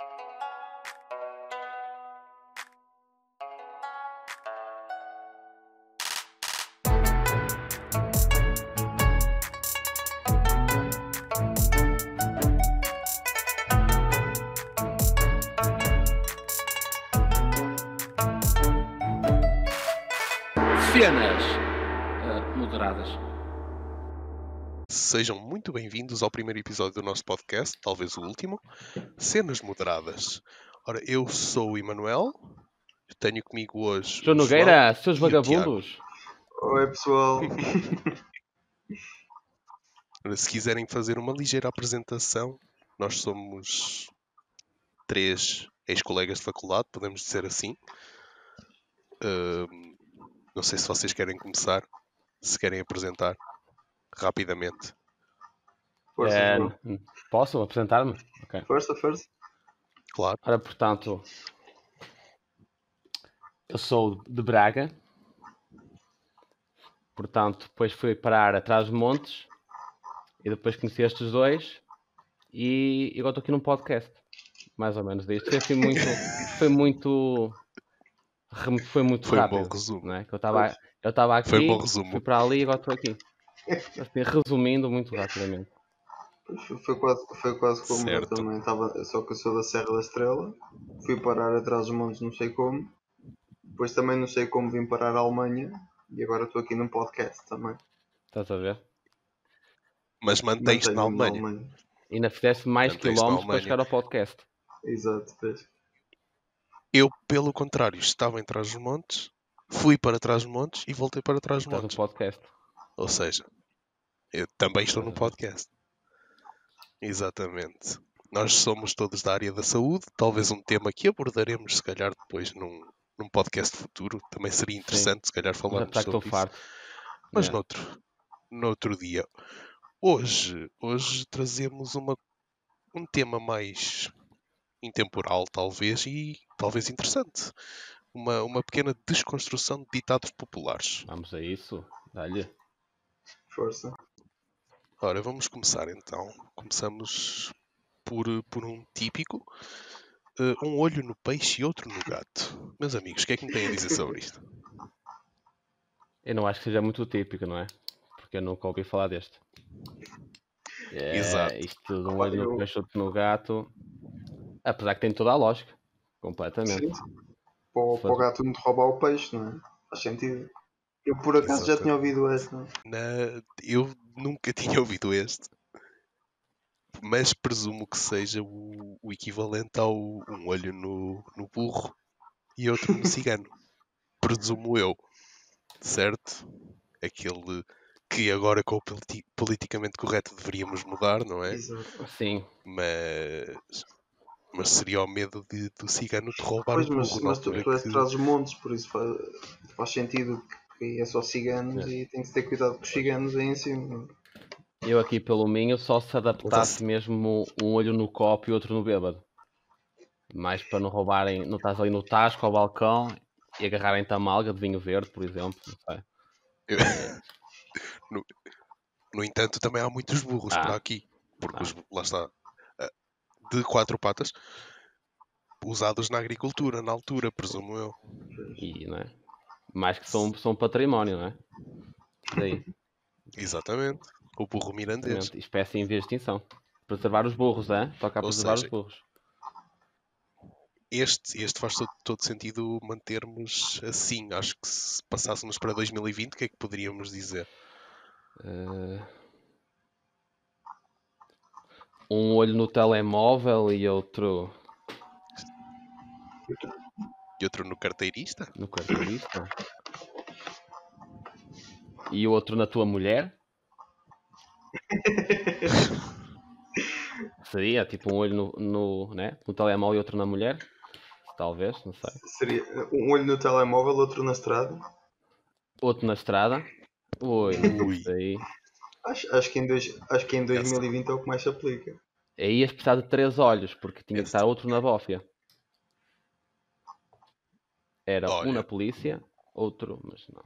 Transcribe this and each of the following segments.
Cenas moderadas. Sejam muito bem-vindos ao primeiro episódio do nosso podcast, talvez o último, Cenas Moderadas. Ora, eu sou o Emanuel, tenho comigo hoje João o Nogueira, João seus e o vagabundos. Oi pessoal. Ora, se quiserem fazer uma ligeira apresentação, nós somos 3 ex-colegas de faculdade, podemos dizer assim. Não sei se vocês querem começar, se querem apresentar rapidamente. Força, João. Posso apresentar-me? Ok. Força. Claro. Ora, portanto, eu sou de Braga. Portanto, depois fui parar atrás dos montes e depois conheci estes dois e agora estou aqui num podcast. Mais ou menos disto. Foi muito Foi um rápido. bom resumo. Não é? Que eu estava aqui, Foi um bom resumo. fui para ali e agora estou aqui. Assim, resumindo muito rapidamente. Foi quase como eu Certo. também estava, só que eu sou da Serra da Estrela. Fui parar atrás dos montes, não sei como. Depois também não sei como vim parar à Alemanha. E agora estou aqui num podcast também. Estás a ver? Mas mantens-te na Mantenho-me Alemanha. E ainda fizeste mais Mantens-te na quilómetros para Alemanha. chegar ao podcast. Exato, vês? Eu, pelo contrário, estava em Trás-os-Montes, fui para Trás-os-Montes e voltei para Estás no Trás-os-Montes. podcast. Ou seja, eu também estou no podcast. Exatamente. Nós somos todos da área da saúde, talvez um tema que abordaremos, se calhar, depois num podcast futuro. Também seria interessante, se calhar, Já falarmos está que estou sobre isso. farto. Mas Yeah. noutro dia. Hoje trazemos um tema mais intemporal, talvez, e talvez interessante. Uma pequena desconstrução de ditados populares. Vamos a isso. Dá-lhe. Força. Ora, vamos começar então. Começamos por um típico. Um olho no peixe e outro no gato. Meus amigos, o que é que me têm a dizer sobre isto? Eu não acho que seja muito típico, não é? Porque eu nunca ouvi falar deste. Exato. Isto de um olho no peixe, outro no gato. Apesar que tem toda a lógica. Completamente. Sim. Para o gato não te roubar o peixe, não é? Faz sentido. Eu por acaso já tinha ouvido esse, não é? Eu nunca tinha ouvido este. Mas presumo que seja o equivalente ao um olho no burro e outro no cigano. Presumo eu. Certo? Aquele que agora com o politicamente correto deveríamos mudar, não é? Exato. Sim. Mas seria o medo do cigano te roubar Pois, o burro na mas tu altura és de que... Trás-os-Montes, por isso faz sentido que é só ciganos e tem que se ter cuidado com os ciganos aí em cima. Não é? Eu aqui pelo Minho só se adaptasse mesmo um olho no copo e outro no bêbado. Mais para não roubarem, não estás ali no tasco ao balcão e agarrarem-te a malga de vinho verde, por exemplo. Não sei. No entanto, também há muitos burros por aqui. Porque lá está. De 4 patas. Usados na agricultura, na altura, presumo eu. E, não é? Mais que são património, não é? Daí. Exatamente. O burro mirandês. Espécie em vias de extinção. Preservar os burros, é? Toca a preservar os burros. Este faz todo sentido mantermos assim. Acho que se passássemos para 2020, o que é que poderíamos dizer? Um olho no telemóvel e outro... E outro no carteirista? No carteirista. E outro na tua mulher? Seria tipo um olho no telemóvel e outro na mulher? Talvez, não sei. Seria um olho no telemóvel, outro na estrada? Outro na estrada? Ui. Aí. Acho que em 2020 é o que mais se aplica. Aí ias precisar de 3 olhos, porque tinha que estar outro na bófia. Era um na polícia, outro, mas não.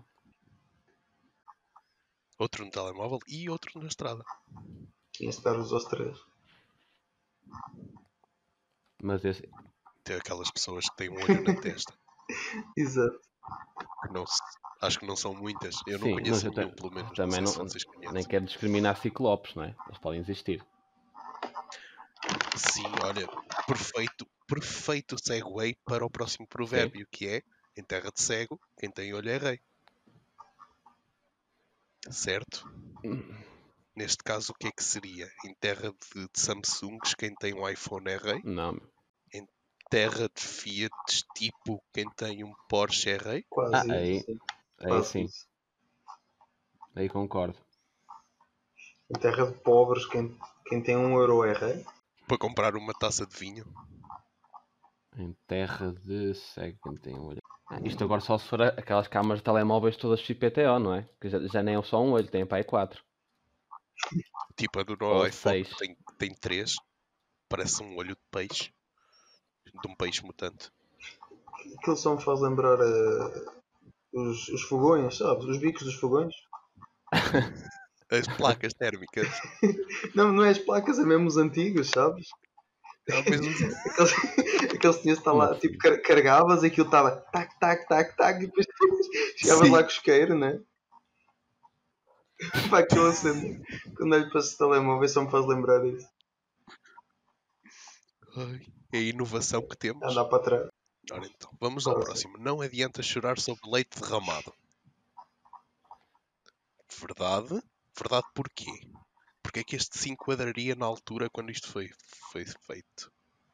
Outro no telemóvel e outro na estrada. Tinha de estar os três. Mas esse... Tem aquelas pessoas que têm um olho na testa. Exato. Que não se- Acho que não são muitas. Eu não Sim, mas conheço eu nenhum, pelo menos. Não também sei se não, vocês nem conhecem. quero discriminar ciclopes, não é? Eles podem existir. Sim, olha, perfeito segue para o próximo provérbio, que é: em terra de cego, quem tem olho é rei. Certo? Neste caso, o que é que seria? Em terra de Samsungs, quem tem um iPhone é rei. Não. Em terra de Fiats, tipo, quem tem um Porsche é rei. Quase aí, isso. Sim. aí Quase sim, isso. aí concordo. Em terra de pobres, quem tem 1 euro é rei. Para comprar uma taça de vinho. Em terra de cego, quem tem um olho. Isto agora só se for aquelas câmaras de telemóveis todas XPTO, não é? Que já nem é só um olho, tem para aí 4. Tipo a do Ou meu iPhone, 6. que tem 3. Parece um olho de peixe. De um peixe mutante. Aquilo só me faz lembrar os fogões, sabes? Os bicos dos fogões. As placas térmicas. Não é as placas, é mesmo os antigos, sabes? É o mesmo. Aqueles tinhas de estar lá, tipo, carregavas e aquilo estava tac, tac, tac, tac, e depois chegavas Sim. lá com o isqueiro, né? Pá, aquilo acende. Quando olho para esse telemóvel só me faz lembrar isso. Ai, é a inovação que temos. Andar para trás. Ora então, vamos ao Próximo. próximo. Não adianta chorar sobre leite derramado. Verdade? Verdade porquê? Porque é que este se enquadraria na altura quando isto foi feito?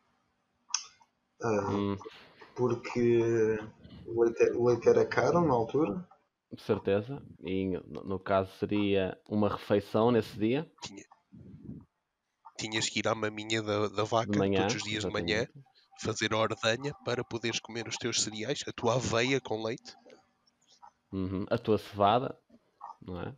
Porque o leite era caro na altura. De certeza. E no caso seria uma refeição nesse dia, Tinhas que ir à maminha da vaca de manhã. todos os dias de manhã, Exatamente. fazer a ordenha para poderes comer os teus cereais, a tua aveia com leite. A tua cevada, não é?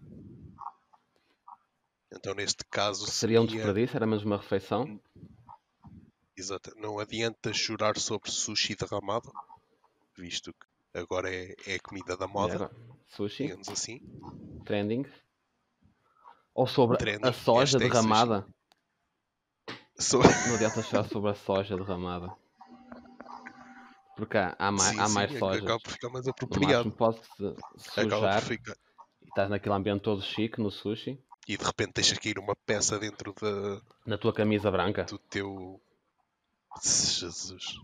Então neste caso Seria um seria... desperdício, era mesmo uma refeição. Exato. Não adianta chorar sobre sushi derramado, visto que agora é a comida da E moda, agora, sushi, digamos assim. trending. Ou sobre a Trending, soja hashtag sushi. derramada. So- Não adianta chorar sobre a soja derramada. Porque há mais sim, sojas. acaba por ficar mais No apropriado. máximo pode-se Acaba por sujar ficar... e estás naquele ambiente todo chique no sushi, E de repente deixa cair uma peça dentro na tua camisa branca. do teu... Jesus.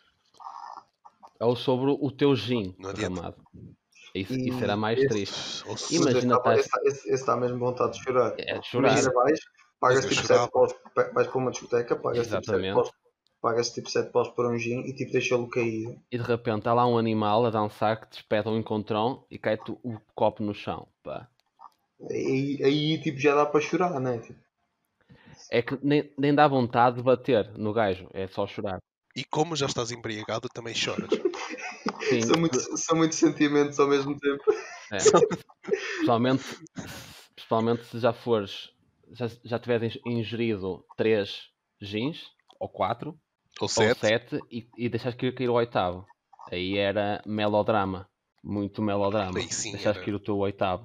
Ou sobre o teu gin Não adianta. derramado. Isso era mais triste. Ou Mas Imagina, esse está mesmo vontade de chorar. É de chorar. Imagina, pagas Mas eu tipo chorava. 7 paus, vais para uma discoteca, pagas tipo 7 Exatamente. paus, pagas tipo 7 paus por um gin e tipo deixa-lo cair. E de repente está lá um animal a dançar que despeda um encontrão e cai-te o copo no chão. Pá. Aí tipo já dá para chorar, né? Tipo, É que nem dá vontade de bater no gajo, é só chorar. E como já estás embriagado, também choras. Sim, são muitos sentimentos ao mesmo tempo. é. Principalmente se já fores, já tiveres ingerido 3 gins, ou 4, Ou ou 7. 7 e deixares cair o 8º. Aí era melodrama. Muito melodrama. Aí sim Deixares era. cair o teu 8º.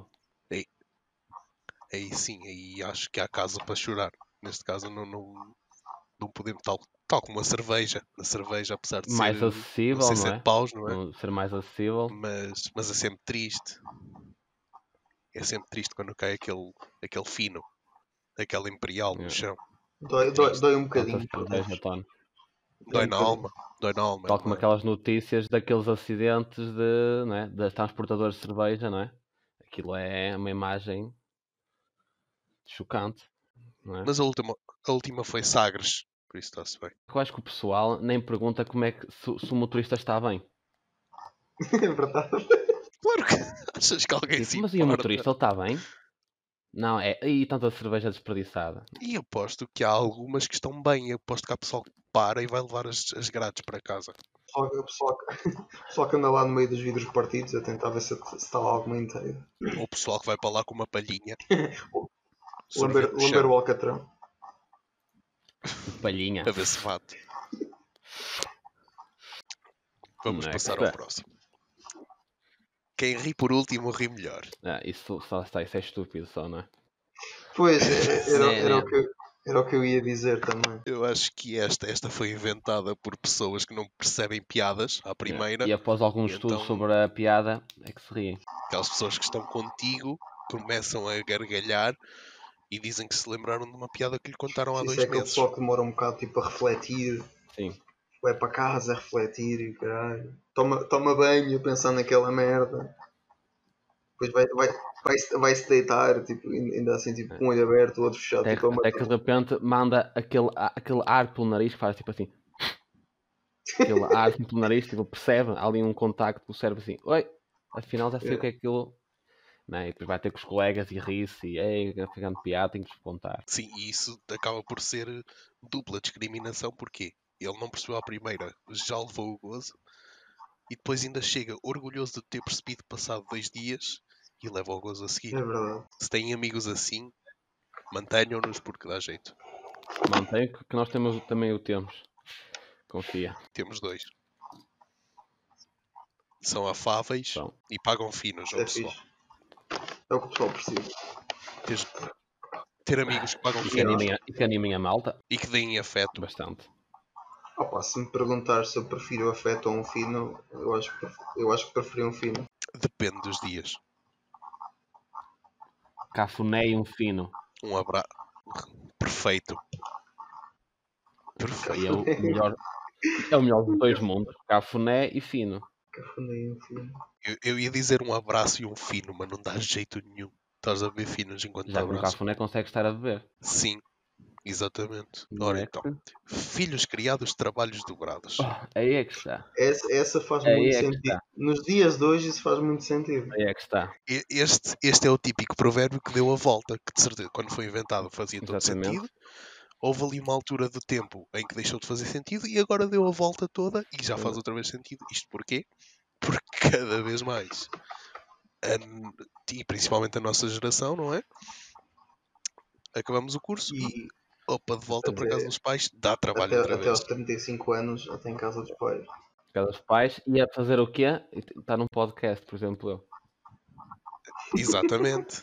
Aí sim, aí acho que há casa para chorar. Neste caso não podemos, tal como a cerveja. A cerveja, apesar de Mais ser, acessível, não sei, não 7 é? paus, não é? Ser mais acessível. Mas é sempre triste. É sempre triste quando cai aquele fino, aquele imperial no chão. Dói um Quanto a bocadinho. por cerveja, dentro. Tony. Dói na alma. Dói na alma. Tal como aquelas notícias daqueles acidentes não é? Das transportadores de cerveja, não é? Aquilo é uma imagem chocante, não é? Mas a última foi Sagres, por isso está-se bem. Eu acho que o pessoal nem pergunta como é que se o motorista está bem. É verdade. Claro que achas que alguém se Tipo, mas e o importa? motorista, ele está bem? Não, e tanta cerveja desperdiçada. E aposto que há algumas que estão bem. Eu aposto que há pessoal que para e vai levar as grades para casa. O pessoal que anda lá no meio dos vidros partidos a tentar ver se está lá alguma inteira. Ou o pessoal que vai para lá com uma palhinha. Lamber o alcatrão. Palhinha. A ver se bate. Vamos passar ao próximo. Quem ri por último ri melhor. Isso é estúpido só, não é? Pois, Era o que eu ia dizer também. Eu acho que esta foi inventada por pessoas que não percebem piadas à primeira. E após alguns E estudos então- sobre a piada, é que se riem. Aquelas pessoas que estão contigo começam a gargalhar e dizem que se lembraram de uma piada que lhe contaram há Isso 2 é aquele meses. pessoal que demora um bocado tipo, a refletir. Sim. Vai para casa a refletir e caralho. Toma banho a pensar naquela merda. Depois vai-se deitar, tipo, ainda assim, tipo, com um olho aberto, o outro fechado. Até, Tipo, até que de repente manda aquele ar pelo nariz que faz tipo assim. Aquele ar assim pelo nariz, tipo, percebe, há ali um contacto com o cérebro assim, oi, afinal já sei o que é aquilo. Não é? E depois vai ter com os colegas e ri-se e ei, ficando piada, tenho que vos contar. Sim, e isso acaba por ser dupla discriminação, porque ele não percebeu a primeira, já levou o gozo, e depois ainda chega orgulhoso de ter percebido passado 2 dias e leva o gozo a seguir. É verdade. Se têm amigos assim, mantenham-nos porque dá jeito. Mantenho que nós também o temos. Confia. Temos 2. São afáveis Então, e pagam finos Isso ao é pessoal. fixe. É o que o pessoal precisa. Ter amigos que pagam e que finos animem a malta, e que deem afeto. bastante. Opa, se me perguntar se eu prefiro afeto ou um fino, eu acho que preferi um fino. Depende dos dias. Cafuné e um fino. Um abraço. Perfeito. E é o melhor dos dois mundos. Cafuné e fino. Cafuné e um fino. Eu ia dizer um abraço e um fino, mas não dá jeito nenhum. Estás a ver finos enquanto te Já que um abraço. cafuné consegue estar a beber. Sim, exatamente. Não Ora é então. que- Filhos criados, trabalhos dobrados. Aí é que está. Essa faz Aí muito é que sentido. está. Nos dias de hoje isso faz muito sentido. Aí é que está. Este é o típico provérbio que deu a volta, que de certeza, quando foi inventado fazia todo Exatamente. sentido. Houve ali uma altura do tempo em que deixou de fazer sentido e agora deu a volta toda e já faz outra vez sentido. Isto porquê? Porque cada vez mais, e principalmente a nossa geração, não é? Acabamos o curso e opa, de volta para casa dos pais, dá trabalho outra Até aos vez. 35 anos até em casa dos pais. Cada dos pais ia fazer o quê? Está num podcast, por exemplo, eu. Exatamente.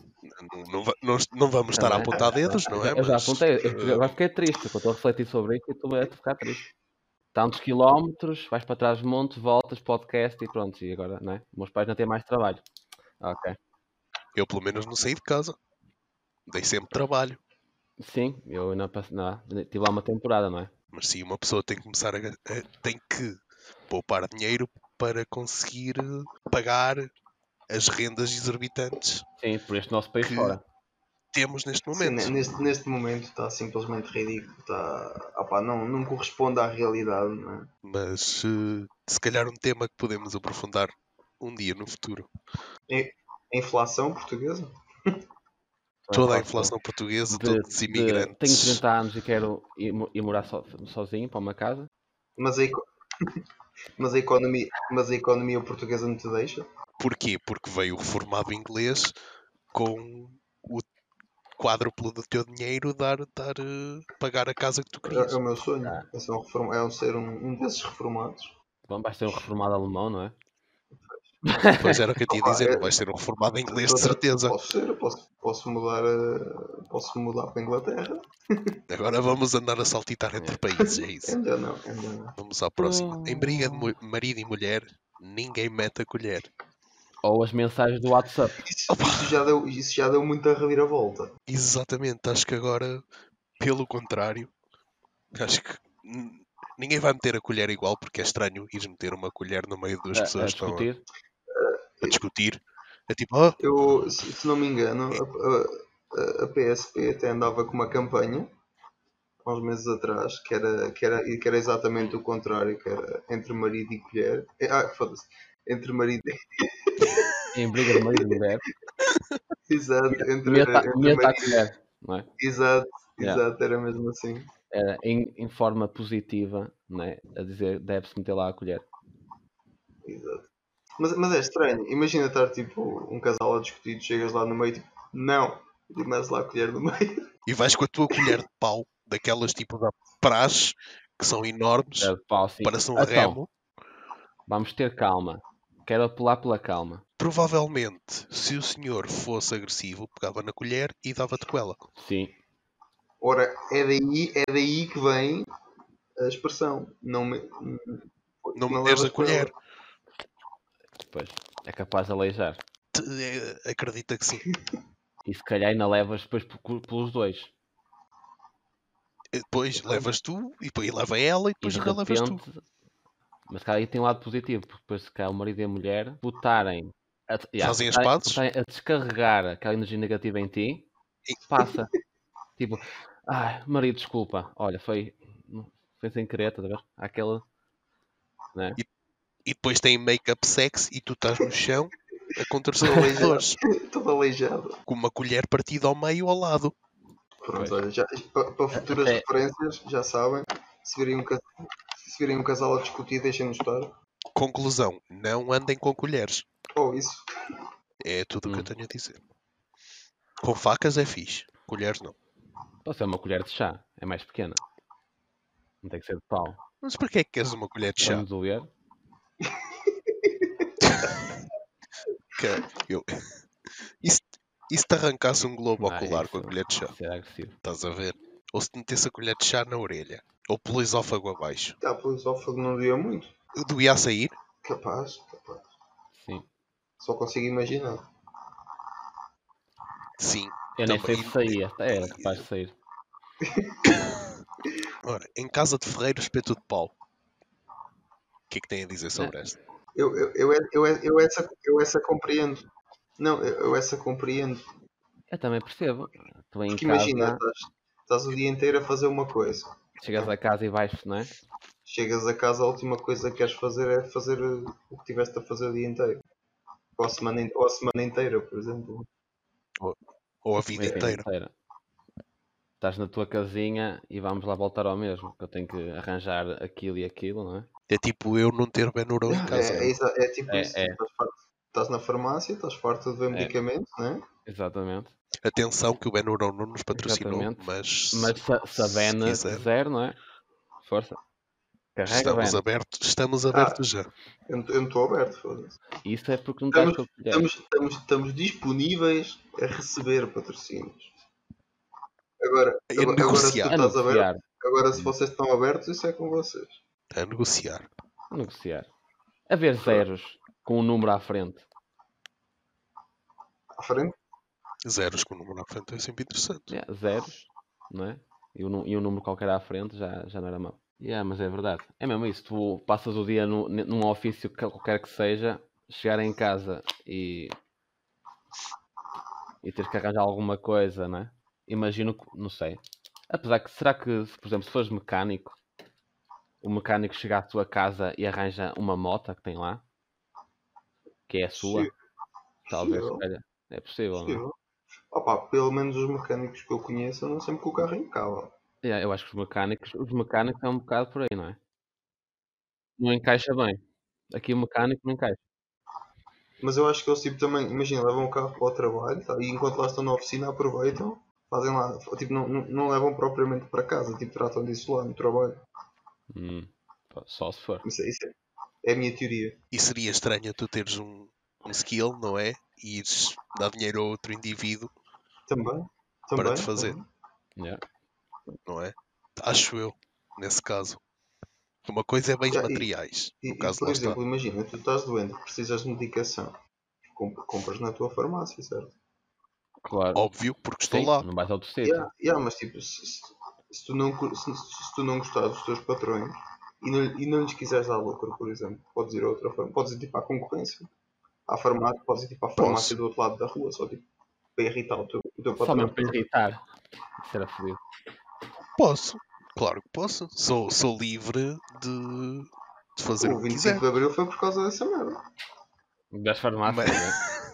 Não vamos estar a Também. apontar dedos, não é? Eu já Mas, apontei, eu agora fiquei triste, porque eu estou a refletir sobre isso e estou a ficar triste. Tantos quilómetros, vais para trás dos montes, voltas, podcast e pronto. E agora, não é? Meus pais não têm mais trabalho. Ok. eu pelo menos não saí de casa. Dei sempre trabalho. Sim, eu não tive lá uma temporada, não é? Mas sim, uma pessoa tem que começar tem que poupar dinheiro para conseguir pagar as rendas exorbitantes Sim, por este nosso país que fora. temos neste Sim, momento. neste momento está simplesmente ridículo. Não corresponde à realidade. Não é? Mas se calhar um tema que podemos aprofundar um dia no futuro. A inflação portuguesa? Toda a inflação portuguesa, todos os Tenho imigrantes. 30 anos e quero ir morar sozinho para uma casa. Mas a economia portuguesa não te deixa? Porquê? Porque veio o reformado inglês com o quádruplo do teu dinheiro pagar a casa que tu querias. É o meu sonho. É ser um desses reformados. Bom, vais ser um reformado alemão, não é? Pois era o que eu te ia Opa, dizer, não vais ser um reformado inglês de certeza. Posso ser, posso mudar para a Inglaterra. Agora vamos andar a saltitar entre países, é isso. Ainda não. Vamos à próxima. Em briga de marido e mulher, ninguém mete a colher. Ou as mensagens do WhatsApp. Isso já deu muita reviravolta. Exatamente, acho que agora, pelo contrário, acho que ninguém vai meter a colher igual, porque é estranho ir meter uma colher no meio de duas A pessoas que estão discutir. a discutir. É tipo, oh, Eu, se não me engano, a PSP até andava com uma campanha há uns meses atrás que era exatamente o contrário, que era entre marido e colher. Foda-se. Entre marido Em briga de marido e mulher. Exato, Meta a marido. colher, não é? Exato, Yeah. era mesmo assim. Era em forma positiva, não é? A dizer deve-se meter lá a colher. Exato. Mas é estranho, imagina estar tipo um casal a discutir, chegas lá no meio tipo, não, e começa lá a colher no meio. e vais com a tua colher de pau, daquelas tipo da praxe, que são enormes, É de pau, sim. parece um Então, remo. vamos ter calma. Quero apelar pela calma. Provavelmente, se o senhor fosse agressivo, pegava na colher e dava-te com ela. Sim. Ora, é daí que vem a expressão. Não meteres a colher. Pois, é capaz de aleijar. Acredita que sim. E se calhar ainda levas depois pelos dois. Depois levas tu, e depois leva ela, e E depois de relevas tu. repente, mas cá aí tem um lado positivo, porque depois se cá o marido e a mulher botarem Fazem as pazes. a descarregar aquela energia negativa em ti, passa. Tipo, ai, marido, desculpa, olha, foi sem querer, estás a ver? Aquela, né? E depois tem make-up sex e tu estás no chão a contorcer Todo as dores. todo aleijado. Com uma colher partida ao meio ao lado. Pronto, Pois. olha, para futuras Até- referências, já sabem. Se virem um casal a discutir, deixem-nos estar. Conclusão, não andem com colheres. Ou isso. É tudo o que eu tenho a dizer. Com facas é fixe, colheres não. Pode ser uma colher de chá, é mais pequena. Não tem que ser de pau. Mas para que é que queres uma colher de chá? Vamos ler. E se te arrancasse um globo ocular com a Isso, colher de chá? isso era agressivo. Estás a ver? Ou se te metesse a colher de chá na orelha? Ou pelo esófago abaixo? Pelo esófago não doía muito. Doía a sair? Capaz. Sim. Só consigo imaginar. Sim. Eu nem sei Também. se saía. Era capaz de sair. Ora, em casa de ferreiro, espeto de pau. O que é que tem a dizer sobre esta? Eu essa compreendo. Não, eu essa compreendo. Eu também percebo. Tu em Porque casa, imagina, estás o dia inteiro a fazer uma coisa. chegas a casa e vais, não é? Chegas a casa, a última coisa que queres fazer é fazer o que tiveste a fazer o dia inteiro. Ou a semana inteira, por exemplo. Ou a vida inteira? Estás na tua casinha e vamos lá voltar ao mesmo. Que eu tenho que arranjar aquilo e aquilo, não é? É tipo eu não ter Benuron em casa. É tipo isso. É. Estás na farmácia, estás farto de ver medicamentos, não é? Exatamente. Atenção que o Benuron não nos patrocinou, Exatamente. mas se a Vena quiser, não é? Força. Carrega, estamos abertos já. Eu não estou aberto, foda-se. Isso é porque não estás com a colher. Estamos disponíveis a receber patrocínios. Agora se negociar. tu estás aberto, agora se vocês estão abertos, isso é com vocês. A negociar. A ver zeros com um número à frente. À frente? Zeros com o número à frente é sempre interessante. Zeros, não é? E um número qualquer à frente já não era mau. Mas é verdade. É mesmo isso. Tu passas o dia num ofício qualquer que seja, chegar em casa e teres que arranjar alguma coisa, não é? Imagino que, não sei. Apesar que, será que, por exemplo, se fores mecânico, o mecânico chega à tua casa e arranja uma moto que tem lá, que é a sua? Talvez, se calhar. É possível, não é? Opa, pelo menos os mecânicos que eu conheço andam sempre com o carro impecável. Eu acho que os mecânicos é um bocado por aí, não é? Não encaixa bem. Aqui o mecânico não encaixa. Mas eu acho que eles tipo, também, imagina, levam o carro para o trabalho tá? E enquanto lá estão na oficina aproveitam, fazem lá, tipo, não levam propriamente para casa, tipo, tratam disso lá no trabalho. Só se for. Isso é a minha teoria. E seria estranho tu teres um skill, não é? E ires dar dinheiro a outro indivíduo Também para te fazer. Também. Yeah. Não é? Acho eu, nesse caso. Uma coisa é bens materiais. No caso, por exemplo, imagina, tu estás doente, precisas de medicação. Compras na tua farmácia, certo? Claro. Óbvio, porque estou lá. Não vais a outro sítio. Mas tipo, se tu não gostares dos teus patrões e não lhes quiseres dar lucro, por exemplo, podes ir a outra farmácia, podes ir tipo à concorrência. À farmácia, podes ir tipo à farmácia do outro lado da rua, só tipo para irritar o teu patrão. Só mesmo para irritar. Isso era fodido. Posso, claro que posso. Sou livre de fazer o que quiser. O 25 de Abril foi por causa dessa merda. Das farmácias, né?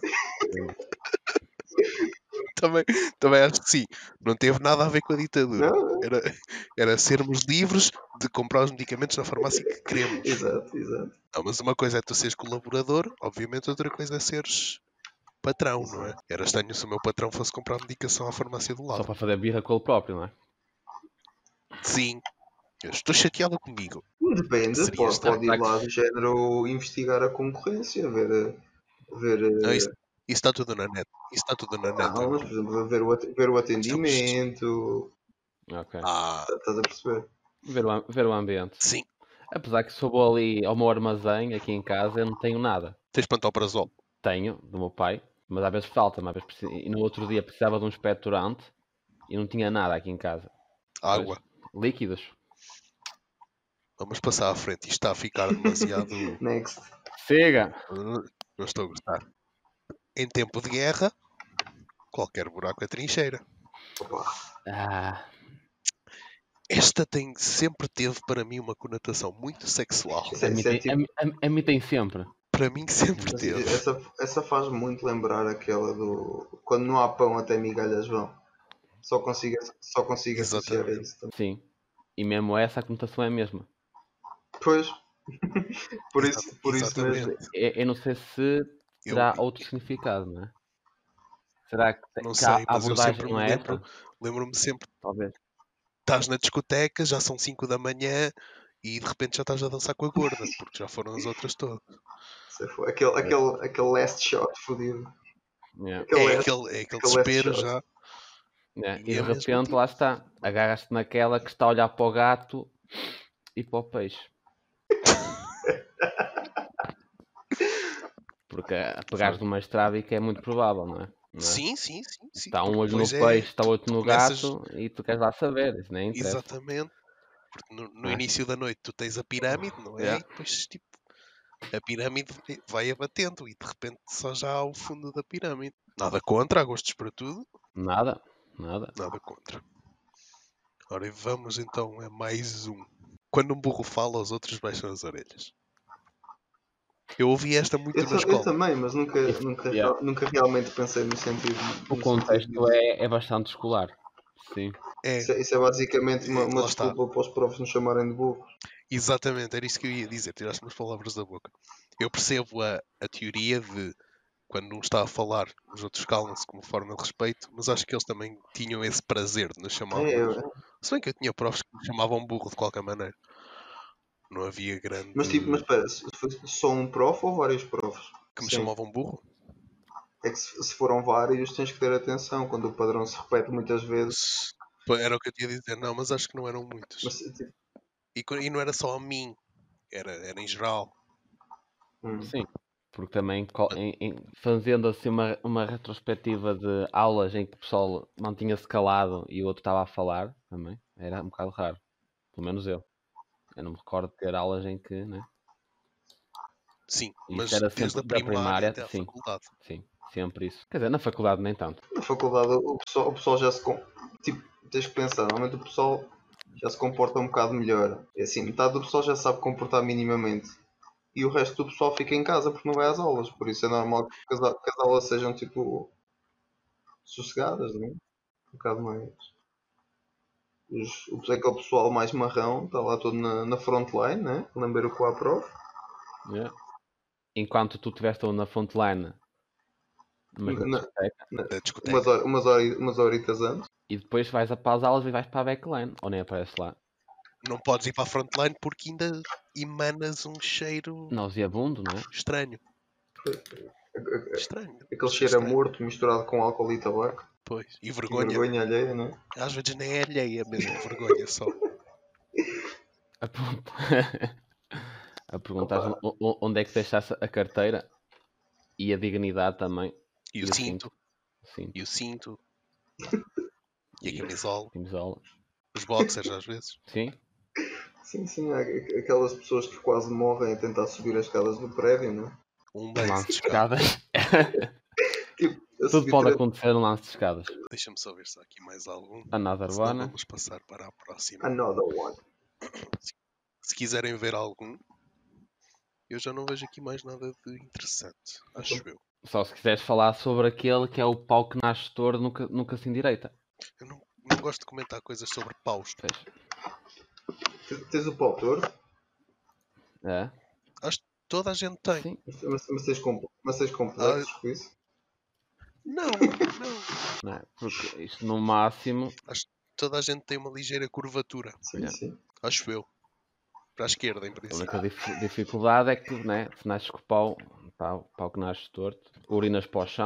Também acho que sim. Não teve nada a ver com a ditadura. Não. Era sermos livres de comprar os medicamentos na farmácia que queremos. Exato. Não, mas uma coisa é tu seres colaborador, obviamente outra coisa é seres patrão, não é? Era estranho se o meu patrão fosse comprar medicação à farmácia do lado. Só para fazer birra com ele próprio, não é? Sim. Eu estou chateado comigo. Depende, pode ir lá do género investigar a concorrência, ver Não, isso está tudo na net. Não, mas por exemplo, ver o atendimento. Ok. Estás a perceber? Ver o ambiente. Sim. Apesar que se eu vou ali ao meu armazém, aqui em casa, eu não tenho nada. Tens pantoprazol? Tenho, do meu pai, mas às vezes falta, mas às vezes e no outro dia precisava de um expectorante e não tinha nada aqui em casa. Água. Pois, líquidos. Vamos passar à frente. Isto está a ficar demasiado... Next. Siga! Não estou a gostar. Em tempo de guerra, qualquer buraco é trincheira. Opa. Ah, Esta sempre teve para mim uma conotação muito sexual. Isso a mim é tem, tipo. a mim tem sempre. Para mim sempre Mas teve. essa faz muito lembrar aquela do. Quando não há pão, até migalhas vão. Só consigo associar a Exatamente. isso também. Sim. E mesmo essa a conotação é a mesma. Pois. Por isso mesmo. Exatamente. Eu não sei se Eu terá outro significado, não é? Será que, não que sei, a mas eu abordagem sempre não me é lembro. essa? Lembro-me sempre. Talvez. Estás na discoteca, já são 5 da manhã e de repente já estás a dançar com a gorda, porque já foram as outras todas. Aquele last shot fodido. Yeah. É Last aquele last desespero shot. já. Yeah. E E de é mesmo repente, tipo- lá está. Agarras-te naquela que está a olhar para o gato e para o peixe. Porque a pegares numa estrábica é muito provável, não é? Não é? Sim. Está um porque olho no depois é. peixe, está outro Tu no começas. gato e tu queres lá saber. Isso nem interessa. Exatamente. Porque no Ah. início da noite tu tens a pirâmide, não é? Yeah. E depois tipo. A pirâmide vai abatendo e de repente só já há o fundo da pirâmide. Nada contra, há gostos para tudo. Nada. Nada contra. Ora, e vamos então a mais um. Quando um burro fala, os outros baixam as orelhas. Eu ouvi esta muito na Eu escola. também, mas Yeah. nunca realmente pensei no sentido. O No contexto sentido disso. é bastante escolar. Sim. É, Isso é basicamente uma lá está. desculpa para os profs nos chamarem de burros. Exatamente, era isso que eu ia dizer. Tiraste umas palavras da boca. Eu percebo a teoria de quando um está a falar, os outros calam-se como forma de respeito, mas acho que eles também tinham esse prazer de nos chamar burros. Se bem que eu tinha profs que me chamavam burro de qualquer maneira. Não havia grande. Mas espera, se foi só um prof ou vários profs? Que me Sim. chamavam burro? É que se foram vários, tens que ter atenção. Quando o padrão se repete muitas vezes. Era o que eu tinha a dizer. Não, mas acho que não eram muitos. Mas, tipo, E não era só a mim, era em geral. Sim. Porque também fazendo assim uma retrospectiva de aulas em que o pessoal mantinha-se calado e o outro estava a falar, também era um bocado raro. Pelo menos eu. Eu não me recordo de ter aulas em que, né? Sim, Isso mas era desde sempre a da primária até à sim. faculdade. Sim, sempre isso. Quer dizer, na faculdade nem tanto. na faculdade o pessoal já se. Tipo, tens que pensar, normalmente o pessoal já se comporta um bocado melhor. É assim, metade do pessoal já sabe comportar minimamente. E o resto do pessoal fica em casa porque não vai às aulas. Por isso é normal que as aulas sejam tipo sossegadas, não é? Um bocado mais. Aquele pessoal mais marrão está lá todo na frontline, né? Lamber o a prof. Yeah. Enquanto tu estiveste na frontline, mas na discoteca, Umas horitas antes. e depois vais para as aulas e vais para a backline, ou nem aparece lá. Não podes ir para a frontline porque ainda emanas um cheiro Nauseabundo, não é? estranho. Estranho. Aquele cheiro a morto misturado com álcool e tabaco. Pois. E E vergonha. vergonha alheia, não é? Às vezes nem é alheia mesmo, vergonha só. A perguntar onde é que deixaste a carteira e a dignidade também. E o cinto. Sim. E o cinto. E a camisola. Camisola. Os boxers às vezes. Sim. Sim, há aquelas pessoas que quase morrem a tentar subir as escadas do prédio, não é? Um lance de escadas. Tipo, Tudo pode acontecer no lance de escadas. Deixa-me só ver se há aqui mais algum. Another Senão one. vamos passar para a próxima. Another one. Se quiserem ver algum, eu já não vejo aqui mais nada de interessante, acho eu. Só se quiseres falar sobre aquele que é o pau que nasce torto, nunca se endireita. Eu não gosto de comentar coisas sobre paus. Tens o pau torto? É? Acho que toda a gente tem. Sim. Mas tens complexos com isso? Não. Não é? Porque isto no máximo. Acho que toda a gente tem uma ligeira curvatura. Sim. Acho eu. Para a esquerda, em A princípio. única dificuldade é que, né, se nasces com o pau que nasce torto, urinas para o chão,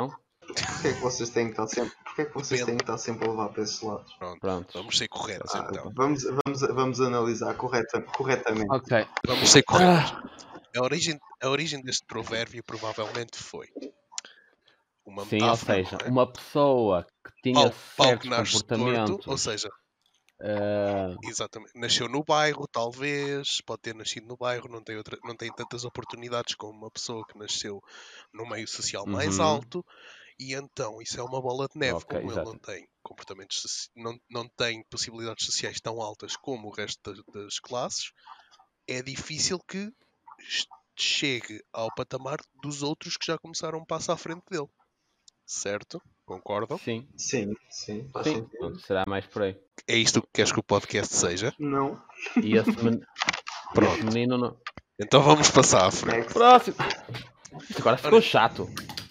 Porquê é que vocês têm que estar sempre, porquê é que vocês têm que estar sempre a levar para esses lados? Pronto. Vamos ser corretos então. Vamos analisar corretamente. Ok. Vamos ser corretos. A origem deste provérbio provavelmente foi uma Sim, ou metáfora, seja, não é? uma pessoa que tinha Pau certos que nasce comportamentos. torto, ou seja, eh, exatamente, nasceu no bairro, talvez, pode ter nascido no bairro, não tem tantas oportunidades como uma pessoa que nasceu no meio social mais uhum, alto, e então isso é uma bola de neve, ok, como ele exato. não tem comportamentos, não tem possibilidades sociais tão altas como o resto das classes, é difícil que chegue ao patamar dos outros que já começaram um passo à frente dele. Certo? Concordam? Sim, Sim, faz sim. sentido. Pronto, será mais por aí. É isto que queres que o podcast seja? Não. E esse, Pronto. menino não. Então vamos passar à frente. Next. Próximo! Isto agora ficou chato.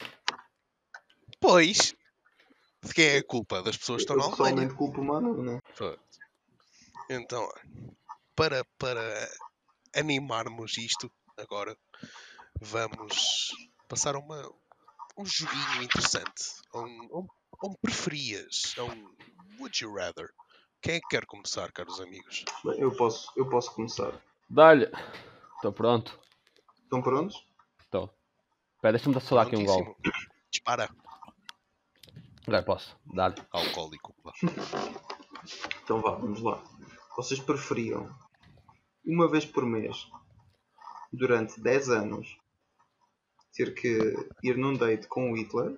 Pois, de quem é a culpa? Das pessoas que estão Eu na Alemanha. pessoalmente culpo o Manu, né? Pronto. Então, para animarmos isto, agora vamos passar a um joguinho interessante. A um preferias. A um Would You Rather. Quem é que quer começar, caros amigos? Bem, eu posso começar. Dá-lhe. Estou pronto. Estão prontos? Estou. Espera, deixa-me só dar aqui um gol. Prontíssimo. Dispara. Agora posso. Dá-lhe. Alcoólico. Vá. Então vá, vamos lá. Vocês preferiam uma vez por mês, durante 10 anos, ter que ir num date com o Hitler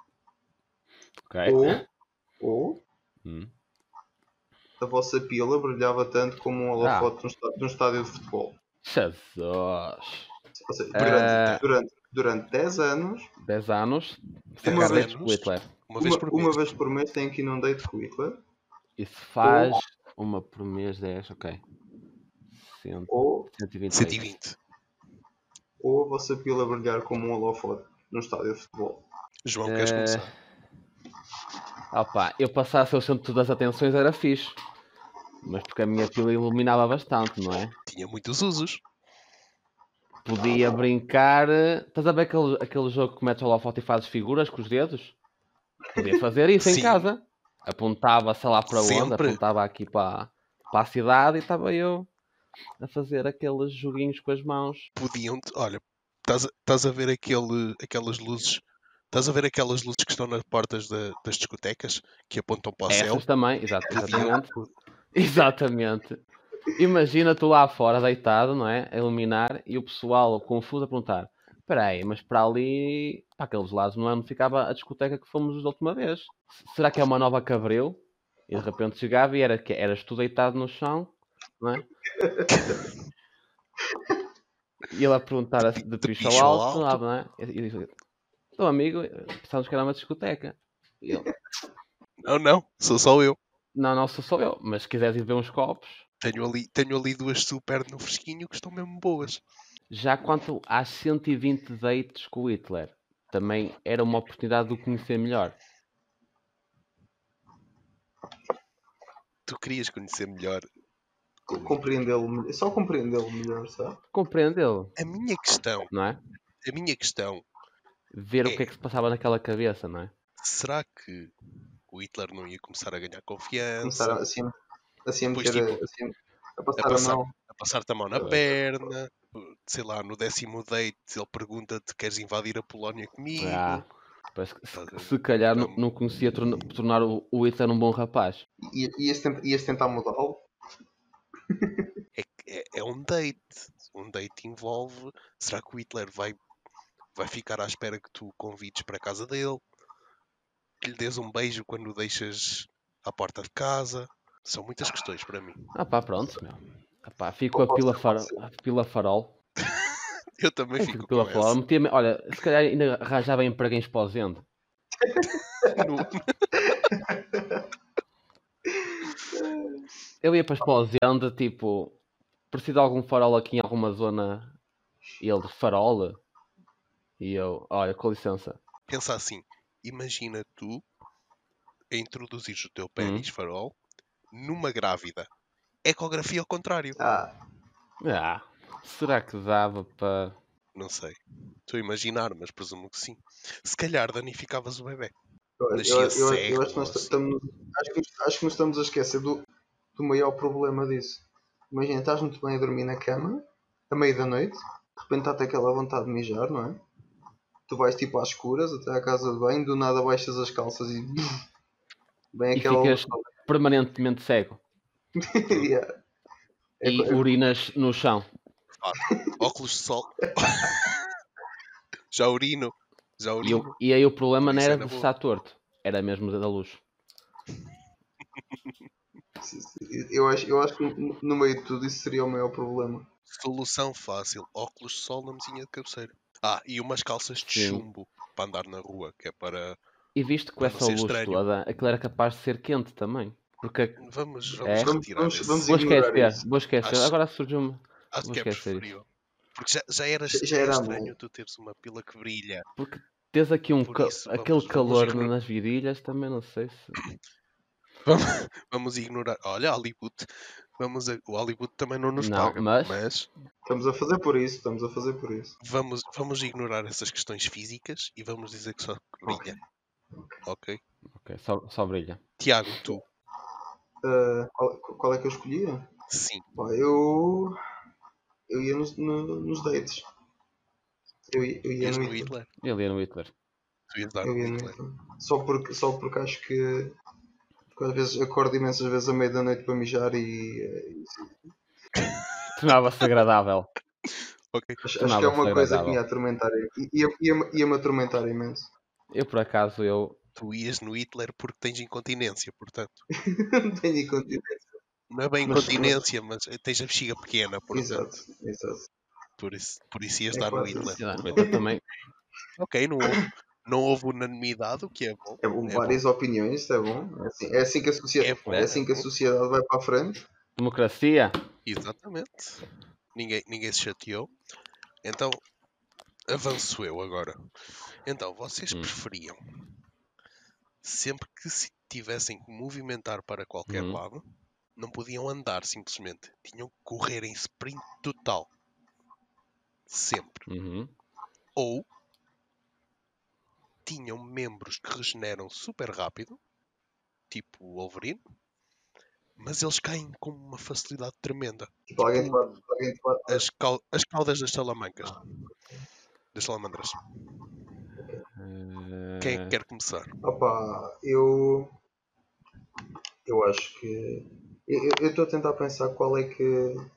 Ok. ou Hum. a vossa pila brilhava tanto como um holofote num estádio de futebol? Jesus. Ou seja, Eh, durante 10 anos, 10 anos. Uma Ficar vez- dates com o Hitler. uma vez por mês têm que ir num date com o Hitler Isso faz uma por mês 10, ok. ou 120. 120. a vossa pila brilhar como um holofote num estádio de futebol. João, queres começar? Opa, eu passasse o centro das atenções era fixe. Mas porque a minha pila iluminava bastante, não é? Tinha muitos usos. Podia brincar. Estás a ver aquele jogo que metes o holofote e fazes figuras com os dedos? Podia fazer isso em Sim. casa. Apontava, sei lá para onde, Sempre. apontava aqui para a cidade e estava eu a fazer aqueles joguinhos com as mãos. Podiam-te. Olha, estás a ver aquelas luzes. Estás a ver aquelas luzes que estão nas portas das discotecas que apontam para o céu? Essas também, exatamente. Exatamente. Imagina tu lá fora deitado, não é? A iluminar e o pessoal confuso a perguntar: espera aí, mas para ali, para aqueles lados, não é onde ficava a discoteca que fomos da última vez? Será que é uma nova Cabril? E de repente chegava e eras tu deitado no chão, não é? E ele a perguntar assim, de picho ao alto, não é? E disse: então amigo, pensávamos que era uma discoteca. E ele: Não, sou só eu. não, sou eu, mas se quiseres ir ver uns copos. Tenho ali duas super no fresquinho que estão mesmo boas. Já quanto às 120 dates com o Hitler, também era uma oportunidade de o conhecer melhor. Tu querias conhecer melhor. Compreendê-lo, só compreendê-lo melhor, sabe? Compreendê-lo, A minha questão, não é? Ver o que é que se passava naquela cabeça, não é? será que o Hitler não ia começar a ganhar confiança? Começar assim a Depois, meter, tipo, assim, a passar a mão. a passar-te a mão na perna, sei lá, no 10º date ele pergunta-te: queres invadir a Polónia comigo? Parece que se calhar não conseguia tornar o Hitler um bom rapaz. Ias tentar mudá-lo? É um date. Um date envolve. Será que o Hitler vai ficar à espera que tu o convides para a casa dele? Que lhe dês um beijo quando o deixas à porta de casa? São muitas questões para mim. Pronto, meu. Fico a pila farol. Eu também fico pila com farol. essa. Olha, se calhar ainda arranjava emprego em Esposende. Eu ia para Esposende, tipo, preciso de algum farol aqui em alguma zona. E ele, farol? E eu, olha, com licença. Pensa assim, imagina tu a introduzires o teu pênis farol numa grávida. Ecografia ao contrário. Será que dava para... Não sei. Estou a imaginar, mas presumo que sim. Se calhar danificavas o bebê. Eu, Nascia eu acho que cego nós ou assim. estamos. Acho que nos estamos a esquecer do maior problema disso. Imagina, estás muito bem a dormir na cama, à meia da noite, de repente está-te aquela vontade de mijar, não é? Tu vais tipo às escuras até à casa de banho, do nada baixas as calças e vem E aquela ficas permanentemente cego. Yeah. E urinas no chão. Óculos de sol. Já urino. Já urino. E aí o problema Por não isso era é na de boa. estar torto. Era mesmo da luz. Eu acho que no meio de tudo isso seria o maior problema. Solução fácil. Óculos de sol na mesinha de cabeceira. E umas calças de Sim. chumbo para andar na rua, que é para E visto com Para não essa ser luz estranho. toda, aquilo era capaz de ser quente também. Porque Vamos É? retirar esse. Vamos vou ignorar esquecer, isso. vou esquecer. Acho- Agora surgiu-me. Acho Vou que é esquecer isso. preferível. Porque já era Já era estranho bom. tu teres uma pila que brilha. Porque tens aqui Por isso, aquele vamos calor ignorar. nas virilhas, também não sei se. Vamos ignorar. Olha, Hollywood. O Hollywood também não nos Não, paga. mas- Estamos a fazer por isso. Estamos a fazer por isso. vamos ignorar essas questões físicas e vamos dizer que só brilha. Ok? Ok, só brilha. Tiago, tu. Qual é que eu escolhia? Sim. Pá, eu ia nos dates. Eu ia Ias no no Hitler. Hitler. Ele ia no Hitler. Tu ias dar Eu no ia no Hitler. Hitler. Só porque acho que às vezes acordo imensas vezes à meia da noite para mijar e Tornava-se agradável. Ok. acho que é uma Tornava-se coisa que me ia agradável. atormentar. Ia-me atormentar imenso. Eu, por acaso, Tu ias no Hitler porque tens incontinência, portanto. Não tenho incontinência. Não é bem Mas- incontinência, mas tens a bexiga pequena, portanto. Exato. Por isso ias É dar no quase Hitler. isso. ia no Hitler também. Ok, não houve unanimidade, o que é bom. É bom, É várias opiniões, isso é bom. É assim que a sociedade, bom, é assim que a sociedade vai para a frente. Democracia. Exatamente. Ninguém se chateou. Então, avanço eu agora. Então, vocês preferiam, sempre que se tivessem que movimentar para qualquer lado, não podiam andar simplesmente. Tinham que correr em sprint total. Sempre. Uhum. Ou tinham membros que regeneram super rápido, tipo o Wolverine, mas eles caem com uma facilidade tremenda. Tipo, alguém te bate. As caudas das salamancas. Das salamandras. Quem é que quer começar? Opa, eu acho que. Eu estou a tentar pensar qual é que.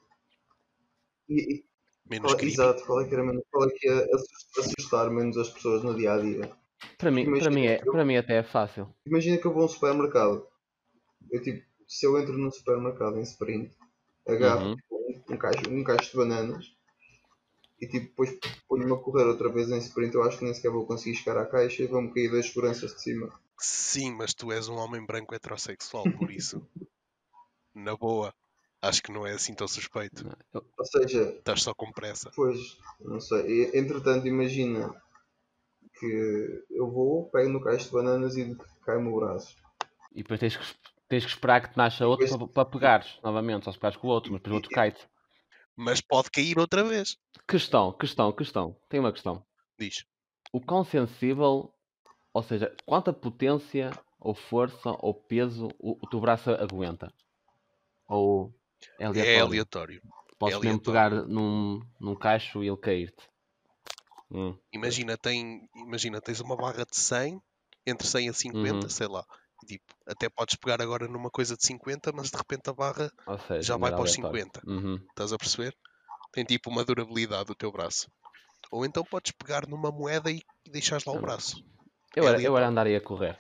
Menos creepy? Exato, qual é que ia assustar menos as pessoas no dia a dia. Para mim até é fácil. Imagina que eu vou a um supermercado. Se eu entro num supermercado em sprint, agarro Uhum. um cacho de bananas e depois ponho-me a correr outra vez em sprint, eu acho que nem sequer vou conseguir chegar à caixa e vão-me cair das seguranças de cima. Sim, mas tu és um homem branco heterossexual, por isso, na boa, acho que não é assim tão suspeito. Ou seja, Estás só com pressa. pois, não sei. Entretanto, imagina que eu vou, pego no cacho de bananas e cai-me o braço. E depois tens que esperar que te nasça outro para pegares novamente. Só se pegares com o outro, mas depois o outro cai-te. Mas pode cair outra vez. Questão. Tem uma questão. Diz. O quão sensível, ou seja, quanta potência ou força ou peso o teu braço aguenta? Ou é É aleatório? aleatório. Podes mesmo pegar num cacho e ele cair-te. Imagina, tens uma barra de 100, entre 100 a 50, sei lá. Tipo, até podes pegar agora numa coisa de 50, mas de repente a barra Ou seja, já não vai era para os aleatório. 50. Estás a perceber? Tem tipo uma durabilidade do teu braço. Ou então podes pegar numa moeda e deixares lá o braço. Eu era andaria a correr.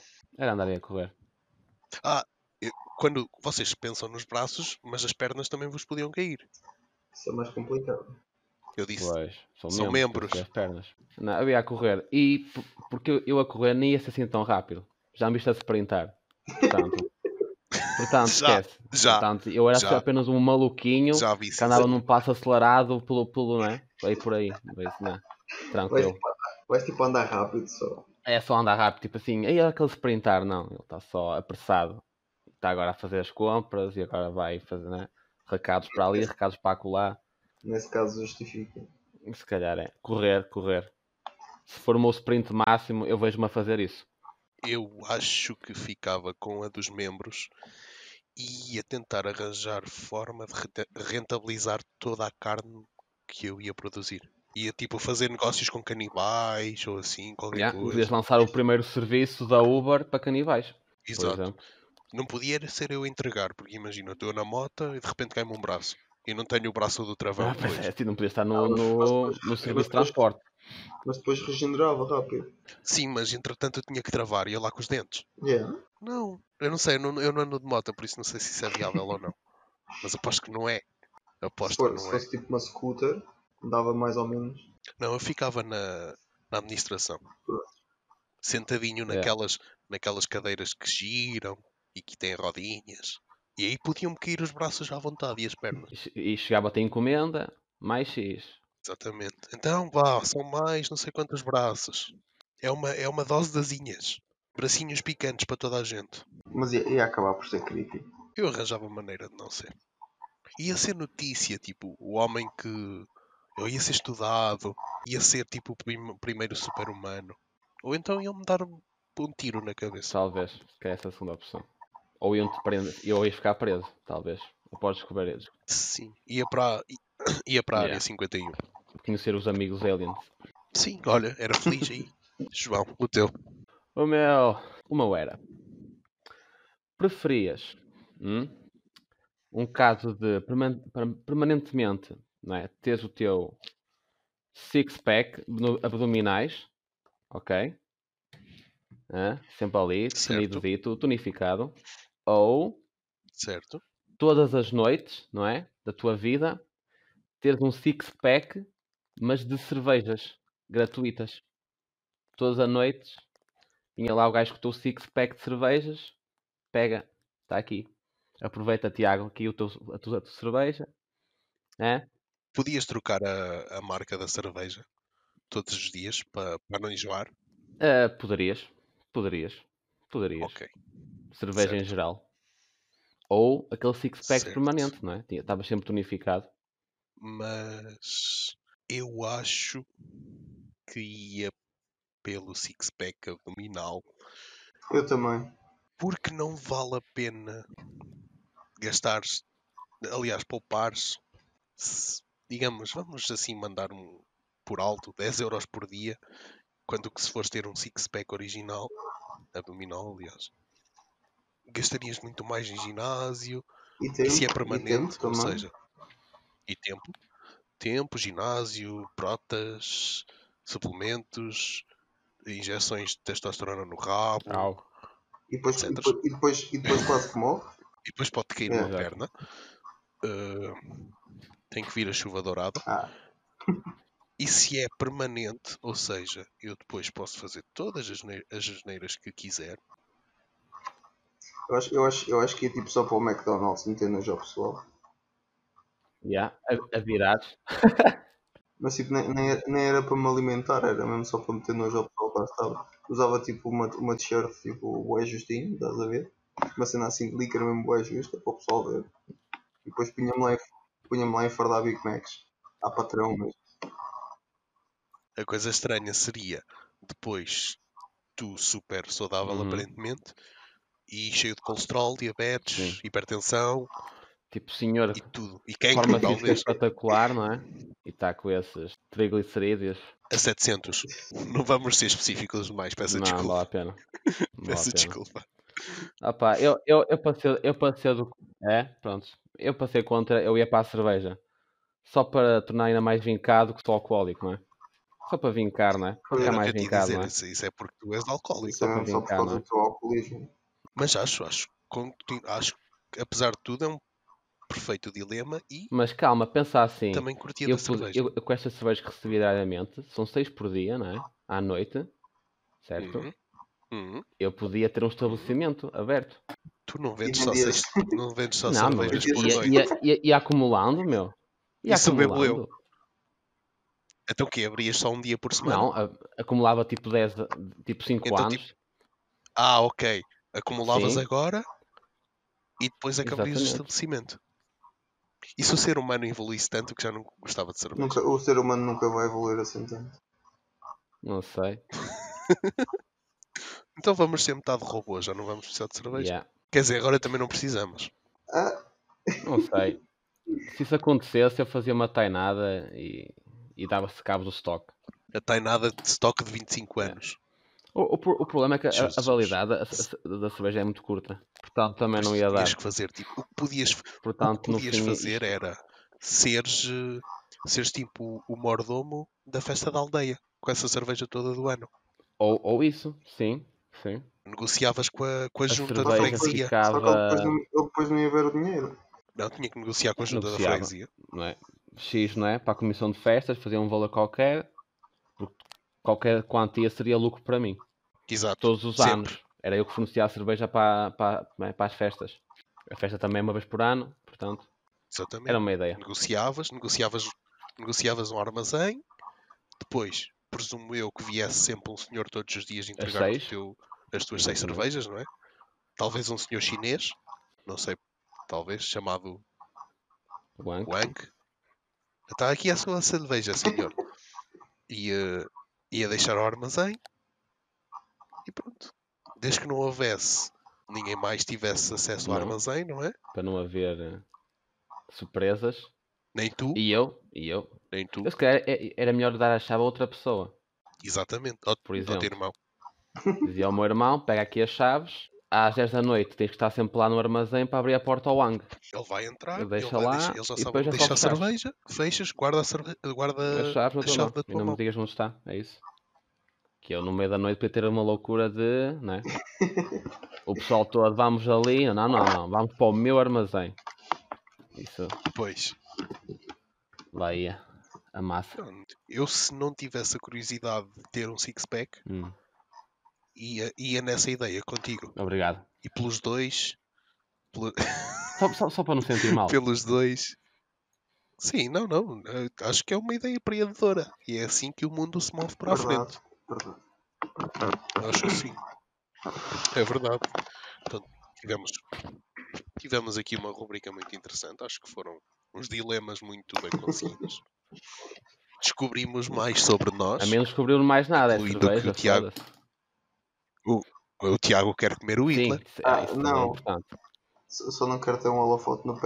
Quando vocês pensam nos braços, mas as pernas também vos podiam cair. Isso é mais complicado. Eu disse, Pois, são membros. As pernas. Não, eu ia a correr. E porque eu a correr nem ia ser assim tão rápido. Já me viste a sprintar. Portanto, esquece. Portanto, eu era apenas um maluquinho que andava num passo acelerado pelo não é? Aí por aí. Não é? Tranquilo. Vais tipo andar rápido só. É só andar rápido, tipo assim. Aí é aquele sprintar, não. Ele está só apressado. Está agora a fazer as compras e agora vai fazer, né? Recados para ali, recados para acolá. Nesse caso justifica. Se calhar é. Correr. Se for o meu sprint máximo, eu vejo-me a fazer isso. Eu acho que ficava com a dos membros e ia tentar arranjar forma de rentabilizar toda a carne que eu ia produzir. Ia tipo fazer negócios com canibais ou assim, qualquer Podias coisa. lançar o primeiro serviço da Uber para canibais, por Exato. exemplo. Não podia ser eu a entregar, porque imagina, eu estou na moto e de repente cai-me um braço. E não tenho o braço do travão Pois depois. é, assim não podia estar mas no serviço de transporte. Mas depois regenerava rápido. Sim, mas entretanto eu tinha que travar e ia lá com os dentes. Yeah. Não, eu não sei, eu não ando de moto, por isso não sei se isso é viável ou não. Mas aposto que não é. Se Aposto que não é. fosse tipo uma scooter, dava mais ou menos. Não, eu ficava na administração. Sentadinho É. naquelas cadeiras que giram e que têm rodinhas. E aí podiam-me cair os braços à vontade e as pernas. E chegava-te a encomenda, mais X. Exatamente. Então, vá, são mais não sei quantos braços. É uma dose de asinhas. Bracinhos picantes para toda a gente. Mas ia acabar por ser creepy. Eu arranjava maneira de não ser. Ia ser notícia, tipo, o homem que. Eu ia ser estudado, ia ser tipo o primeiro super-humano. Ou então iam-me dar um tiro na cabeça. Talvez, que é essa a segunda opção. Ou iam-te prender, eu ia ficar preso, talvez. Após descobrir eles. Sim, ia para a área Yeah. 51. Conhecer os amigos aliens. Sim, olha, era feliz aí. João, o teu. O meu era. Preferias um caso de permanentemente, não é? Teres o teu six-pack abdominais, ok? Sempre ali, definido, Certo, dito, tonificado. Ou certo. todas as noites, não é? Da tua vida, teres um six-pack, mas de cervejas gratuitas. Todas as noites, vinha lá o gajo com o teu six-pack de cervejas, pega, está aqui. Aproveita, Tiago, aqui a tua cerveja. Podias trocar a marca da cerveja todos os dias para não enjoar? Poderias. Ok, Cerveja em certo, geral. Ou aquele six-pack certo. permanente, não é? Estavas sempre tonificado. Mas eu acho que ia pelo six-pack abdominal Eu também. porque não vale a pena gastar, aliás, poupar, digamos, vamos assim mandar por alto 10 euros por dia, quando que se fores ter um six-pack original, abdominal, aliás, gastarias muito mais em ginásio, e se é E tempo permanente, ou também. seja, e tempo, ginásio, protas, suplementos, injeções de testosterona no rabo, Au. E depois, e etc. depois, e depois, e depois quase que morre. E depois pode cair uma Yeah. perna. Tem que vir a chuva dourada. Ah, E se é permanente, ou seja, eu depois posso fazer todas as asneiras que quiser. eu acho que ia tipo só para o McDonald's meter no jogo pessoal. Yeah. A virados. Mas tipo, nem era para me alimentar, era mesmo só para meter no jogo pessoal. Lá estava. Usava tipo uma t-shirt tipo bué justinho, estás a ver? Uma cena assim de líquido mesmo bué justa para o pessoal ver. E depois punha-me lá a enfardar Big Macs. À patrão mesmo. A coisa estranha seria depois tu super saudável aparentemente e cheio de colesterol, diabetes, Sim. hipertensão Tipo, senhor, e tudo. E forma cancro, física talvez. espetacular, não é? E está com esses triglicerídeos. A 700. Não vamos ser específicos demais, peço Não vale desculpa. a pena. Não vale Peço a pena. desculpa. Pá, eu para ser do. Pronto. Eu para ser contra, eu ia para a cerveja. Só para tornar ainda mais vincado que sou alcoólico, não é? Só para vincar, não é? Para ficar Era o que mais eu te ia vincado, dizer. não é? Isso é porque tu és alcoólico. Isso é Só para mesmo só por vincar, não causa é? do teu alcoolismo. Mas acho que apesar de tudo é um perfeito dilema e Mas calma, pensa assim. também curtia da cerveja. Eu com estas cervejas que recebi diariamente, são 6 por dia, não é? À noite, certo? Eu podia ter um estabelecimento aberto. Tu não E vendes só vendias. não vendes só Não, meu, cervejas por Ia- noite. ia acumulando, meu. Ia Isso bebo eu. acumulando. Então o quê? Abrias só um dia por semana? Não, acumulava tipo 10, tipo 5 Então, anos. ok. Acumulavas Sim, agora e depois é que abrias o exatamente. estabelecimento. E se o ser humano evoluísse tanto que já não gostava de cerveja? O ser humano nunca vai evoluir assim tanto. Não sei. Então vamos ser metade robô, já não vamos precisar de cerveja. Yeah. Quer dizer, agora também não precisamos. Não sei. Se isso acontecesse, eu fazia uma tainada e dava-se cabo do estoque. A tainada de estoque de 25 anos. O problema é que a Jesus. validade da cerveja é muito curta. Portanto, também não ia dar. Tinhas que fazer, tipo, o que podias Portanto, no fim, fazer era seres tipo o mordomo da festa da aldeia, com essa cerveja toda do ano. Ou isso, sim. Negociavas com a junta da cerveja freguesia. Só que ficava... ele depois não ia ver o dinheiro. Não, tinha que negociar com a junta da Negociava. freguesia. Não é? X, não é? Para a comissão de festas, fazia um valor qualquer. Porque qualquer quantia seria lucro para mim. Exato. Todos os sempre. anos. Era eu que fornecia a cerveja para as festas. A festa também é uma vez por ano, portanto, Exatamente. era uma ideia. Negociavas um armazém. Depois, presumo eu que viesse sempre um senhor todos os dias entregar as tuas 6 cervejas, não é? Talvez um senhor chinês, não sei, talvez, chamado Wang. Está aqui a sua cerveja, senhor. Ia deixar ao armazém e pronto. Desde que não houvesse, ninguém mais tivesse acesso ao armazém, não é? Para não haver surpresas. Nem tu. E eu. Nem tu. Eu se calhar era melhor dar a chave a outra pessoa. Exatamente. Por exemplo. Ao teu irmão. Dizia ao meu irmão, pega aqui as chaves. Às 10 da noite tens que estar sempre lá no armazém para abrir a porta ao Wang. Ele vai entrar, ele deixa vai lá deixar, ele já e sabe depois onde deixa a cerveja, fechas, guarda a chave da e tua não mão. me digas onde está, é isso. Que eu no meio da noite podia ter uma loucura de, não é? O pessoal todo, vamos ali, não, vamos para o meu armazém. Isso. Pois. Lá ia a massa. Eu, se não tivesse a curiosidade de ter um six-pack, ia nessa ideia contigo. Obrigado. E pelos dois... Só para não sentir mal. Pelos dois... Sim, não. Acho que é uma ideia empreendedora. E é assim que o mundo se move para a frente. Verdade. Acho assim. É verdade. Então, tivemos aqui uma rubrica muito interessante. Acho que foram uns dilemas muito bem conseguidos. Descobrimos mais sobre nós. A menos descobriu mais nada. Incluindo É cerveja, que o Tiago... O Tiago quer comer o Hitler. Sim, isso não. é importante. Só não quero ter um holofote no pé.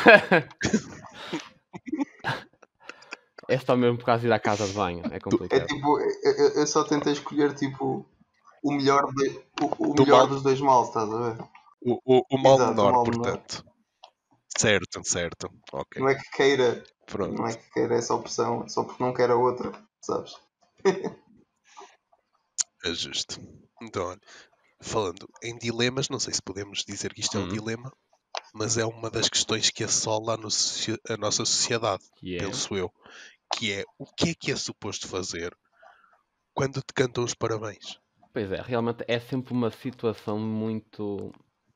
É só mesmo por causa de ir à casa de banho. É complicado. É tipo, eu só tentei escolher tipo o melhor, dos dois males, estás a ver? O mal Exato, menor, o mal portanto. Certo. Ok. Não é que queira. Pronto. Não é que queira essa opção, só porque não quer a outra, sabes? É justo. Então, olha, falando em dilemas, não sei se podemos dizer que isto é um dilema, mas é uma das questões que assola a nossa sociedade, penso eu, que é o que é suposto fazer quando te cantam os parabéns? Pois é, realmente é sempre uma situação muito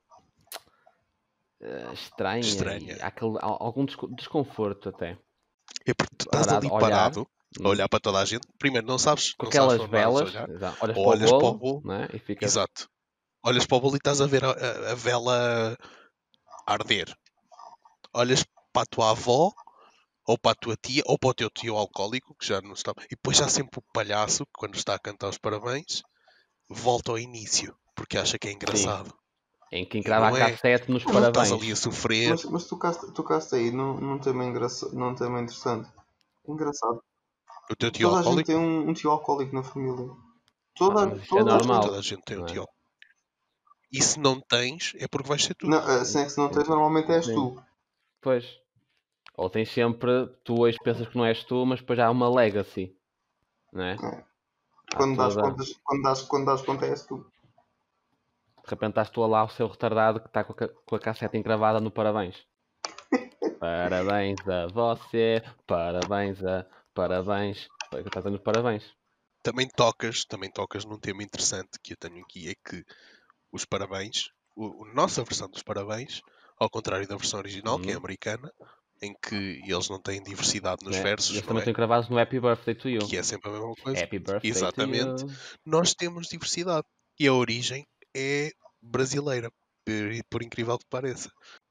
estranha. Há algum desconforto até. É porque tu estás ali parado a olhar para toda a gente. Primeiro, não sabes com aquelas sabes velas, olhas para o bolo, né? E ficas... Exato. Olhas para o bolo e estás a ver a vela arder. Olhas para a tua avó, ou para a tua tia, ou para o teu tio alcoólico, que já não está. E depois há sempre o palhaço, que quando está a cantar os parabéns, volta ao início, porque acha que é engraçado. Sim. Em que encrava a cassete nos parabéns. Estás ali a sofrer. Mas tocaste aí num tema interessante. Engraçado. O teu tio Toda alcoólico? a gente tem um tio alcoólico na família. É normal. Toda a gente tem um tio. E se não tens, é porque vais ser tu. Não, se não tens, normalmente és tu. Pois. Ou tens sempre, tu hoje pensas que não és tu, mas depois já há uma legacy. Não é? Quando das conta és tu. De repente estás tu lá o seu retardado que está com a cassete encravada no parabéns. Parabéns a você, parabéns. Estás dando parabéns. Também tocas num tema interessante que eu tenho aqui, é que os parabéns, a nossa versão dos parabéns, ao contrário da versão original, que é americana, em que eles não têm diversidade nos versos. Eles também estão encravados no Happy Birthday to You. Que é sempre a mesma coisa. Happy Birthday Exatamente. to you. Nós temos diversidade. E a origem é brasileira, por incrível que pareça.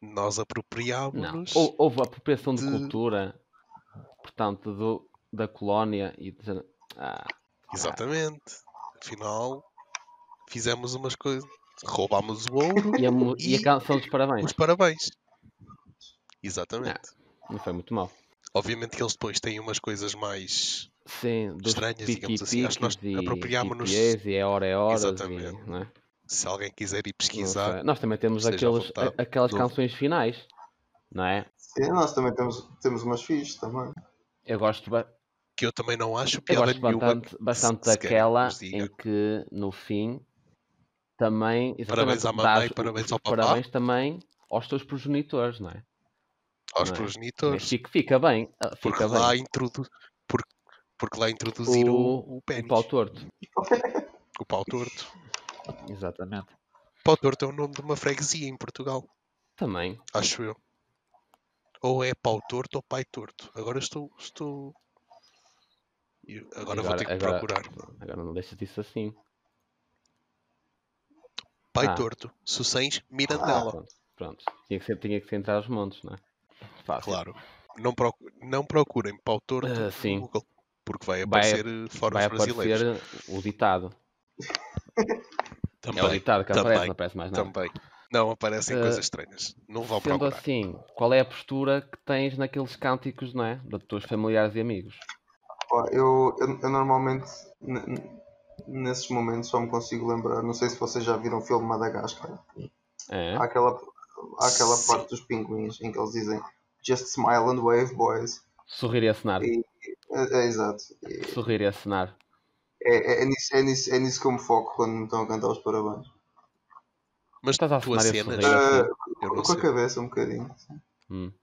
Nós Não. apropriámos-nos Houve a apropriação de de- cultura, portanto, da colónia e de... Exatamente. Afinal, fizemos umas coisas. Roubámos o ouro E a canção dos parabéns. os parabéns. Não, Exatamente. não foi muito mal. Obviamente que eles depois têm umas coisas mais Sim, dos estranhas, digamos assim. Acho que nós piqui-piques e apropriámos-nos. PPAs e horas Exatamente. e... Não é? Se alguém quiser ir Não pesquisar, sei. Nós também temos esteja à vontade. aquelas No- canções finais, não é? Sim, nós também temos umas fichas também. Eu gosto, que eu também não acho eu piada gosto nenhuma bastante se querem daquela nos diga. em que no fim também, Parabéns exatamente, à mamãe, dás parabéns os ao papá, parabéns também aos teus progenitores, não é? aos Não é? Também progenitores. fica bem, Porque fica lá, bem. porque lá introduziram o O pênis, pau torto, o pau torto. exatamente. Pau torto é o nome de uma freguesia em Portugal, Também. acho eu. Ou é pau torto ou pai torto. Agora Agora vou ter que procurar. Agora não deixas disso assim. Pai Ah. torto, Sucens, Mirandela. Pronto. Tinha que ser entrar aos montes, não é? Fácil. Claro. Não procurem pau torto sim. no Google, porque vai aparecer foros Vai brasileiros. aparecer o ditado. Também, É o ditado que aparece, também, não aparece mais nada. também. Não aparecem coisas estranhas. Não vão Sendo procurar. assim, qual é a postura que tens naqueles cânticos, não é? De teus familiares e amigos? Pá, eu normalmente nesses momentos só me consigo lembrar. Não sei se vocês já viram o filme Madagascar. É? Há aquela Sim. parte dos pinguins em que eles dizem Just smile and wave, boys. Sorrir e acenar. É exato. Sorrir e acenar. É nisso que eu me foco quando me estão a cantar os parabéns. Mas Estás a tu acenar e a acenas? sorrir assim? Eu não Com a sei. cabeça um bocadinho. Hum.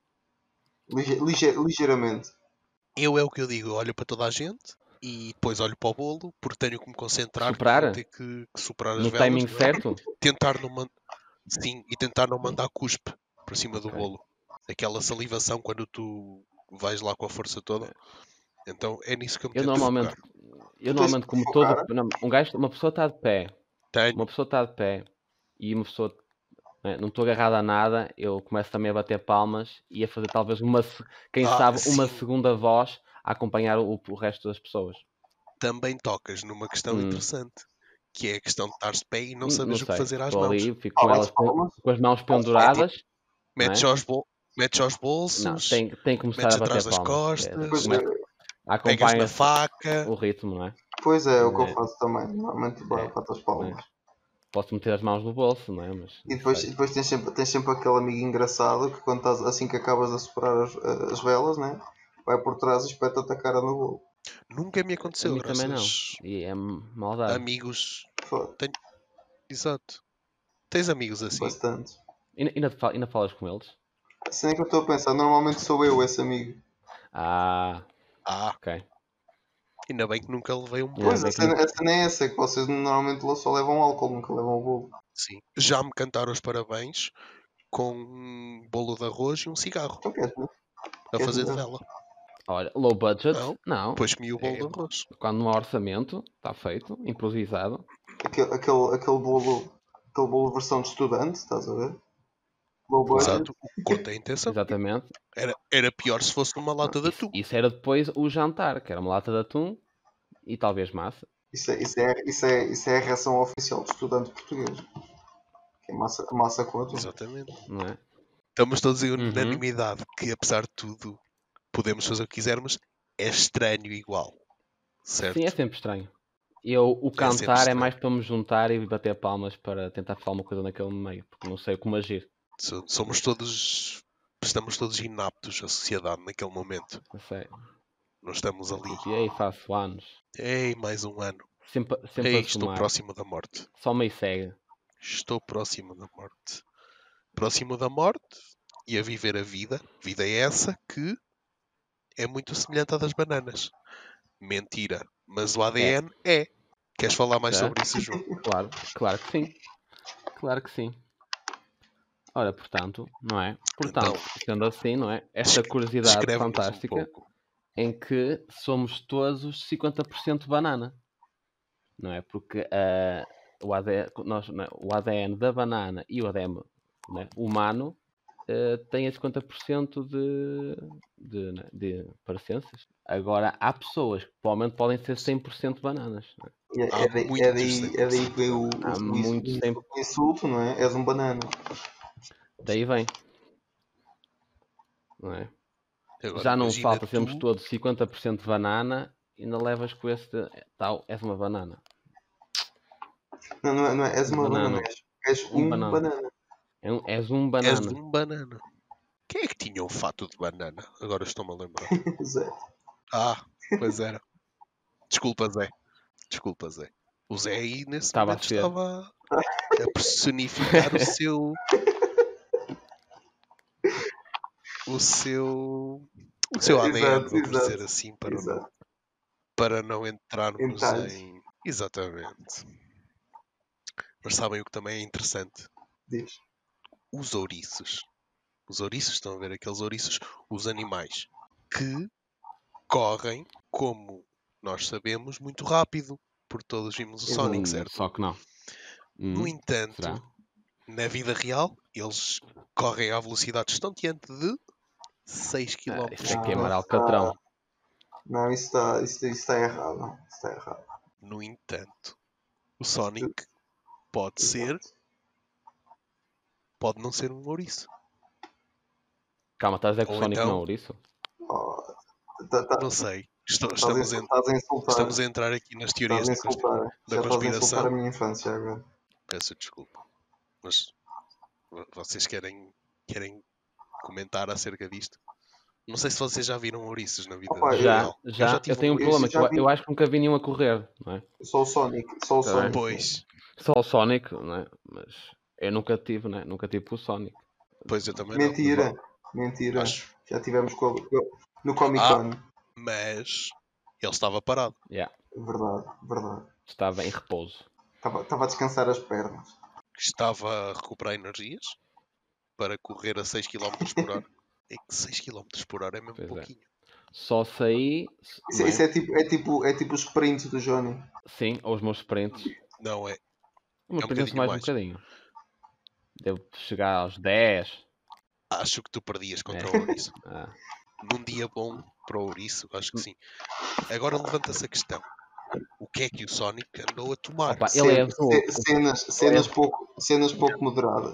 Ligeiramente. Eu é o que eu digo. Olho para toda a gente e depois olho para o bolo porque tenho que me concentrar Soprar? que vou ter que soprar as No velas. timing não é? certo? Tentar não Sim, e tentar não mandar cuspe para cima do Ok. bolo. Aquela salivação quando tu vais lá com a força toda. Então é nisso que eu me Eu tento normalmente, focar. como focar? todo. Uma pessoa está de pé. Tenho. Uma pessoa está de pé e uma pessoa. Não estou agarrado a nada, eu começo também a bater palmas e a fazer talvez quem sabe, uma sim. segunda voz a acompanhar o resto das pessoas. Também tocas numa questão interessante, que é a questão de estar de pé e não Não saberes o que sei, fazer às estou mãos. ali, fico com elas com as mãos penduradas. Metes não é? aos bolsos, Não, tem que começar metes a bater atrás das palmas. costas, Acompanha pegas na faca. o ritmo, não é? Pois é o que eu faço também. Normalmente bato as palmas. Posso meter as mãos no bolso, não é? Mas, E depois tens sempre aquele amigo engraçado que quando estás, assim que acabas de soprar as velas, né? Vai por trás e espeta-te a cara no bolo. Nunca me a aconteceu, mim também não. graças E é maldade. amigos. Foda. Exato. Tens amigos assim? Bastante. Ainda falas com eles? Assim é que eu estou a pensar. Normalmente sou eu esse amigo. Ok. Ainda bem que nunca levei um bolo. Pois, a cena é essa, é que vocês normalmente só levam álcool, nunca levam o bolo. Sim. Já me cantaram os parabéns com um bolo de arroz e um cigarro Então queres, né? a fazer de vela. Olha, low budget? Não. Depois comi o bolo de arroz. Quando não há orçamento, está feito, improvisado. Aquele bolo versão de estudante, estás a ver? Low budget. Exato. O que conta é a intenção. Exatamente. Era pior se fosse uma lata de atum. Isso era depois o jantar, que era uma lata de atum e talvez massa. Isso é a reação oficial de estudante português. Que é massa com atum. Exatamente. Não é? Estamos todos em unanimidade que, apesar de tudo, podemos fazer o que quisermos. É estranho igual. Certo? Sim, é sempre estranho. O cantar é mais para me juntar e bater palmas para tentar falar uma coisa naquele meio, porque não sei como agir. Estamos todos inaptos à sociedade naquele momento. Não sei. Não estamos ali. E aí faço anos. Ei, mais um ano. Sempre Ei, a estou somar. próximo da morte. Só meio cega. Estou próximo da morte. Próximo da morte e a viver a vida. Vida é essa que é muito semelhante à das bananas. Mentira. Mas o ADN é. Queres falar mais sobre isso, João? Claro que sim. Claro que sim. Ora, portanto, não é? Portanto, sendo assim, não é? Esta curiosidade fantástica em que somos todos 50% banana. Não é? Porque o ADN da banana e o ADN humano tem a 50% de parecenças. Agora, há pessoas que provavelmente podem ser 100% bananas. Né? Há muitos É daí que vem Há muitos o insulto, não é? És um banana. Daí vem. Não é? Agora, Já não imagina falta sermos tu- todos 50% banana e ainda levas com esse tal, és uma banana. Não é. És uma banana. És um banana. És um És banana. um banana. Quem é que tinha um fato de banana? Agora estou-me a lembrar. Zé. Ah, pois era. Desculpa, Zé. O Zé aí nesse Estava a momento ser. estava a personificar o seu ADN, vamos dizer assim, para não entrarmos em... Exatamente. Mas sabem o que também é interessante? Diz. Os ouriços. Os ouriços, estão a ver aqueles ouriços, os animais, que correm, como nós sabemos, muito rápido. Porque todos vimos o Sonic, certo? Só que não. No entanto, será? na vida real, eles correm à velocidade estonteante de 6 km Isso é por queimar hora. alcatrão. Não, isso está errado. Isso está errado. No entanto, o Sonic pode não ser um ouriço. Calma, estás a dizer que o Ou Sonic então- não é ouriço? Não sei. Estamos a insultar. estamos a entrar aqui nas teorias Estás a insultar. da Já estás a insultar conspiração. a minha infância agora. Peço desculpa. Mas vocês querem comentar acerca disto? Não sei se vocês já viram ouriços na vida Opa, real. Já. tive Eu tenho um um problema, já vi. eu acho que nunca vi nenhum a correr, não é? Só o Sonic. bem. Pois, Só o Sonic, não é? Mas eu nunca tive, né? Nunca tive o Sonic. pois eu também não. Mentira. Acho- Já tivemos no Comic Con. Mas ele estava parado. Yeah. Verdade. Estava em repouso. Estava a descansar as pernas. Estava a recuperar energias para correr a 6 km por hora. É que 6 km por hora é mesmo Pois é. pouquinho. Só saí. Isso é tipo os sprints do Johnny. Sim, ou os meus sprints. Não é? Os meus É um sprints são mais um bocadinho bocadinho. Devo chegar aos 10. Acho que tu perdias contra É. o ouriço. Ah. Num dia bom para o ouriço, acho que sim. Agora levanta-se a questão. O que é que o Sonic andou a tomar? Opa, ele é azul. Cenas pouco moderadas.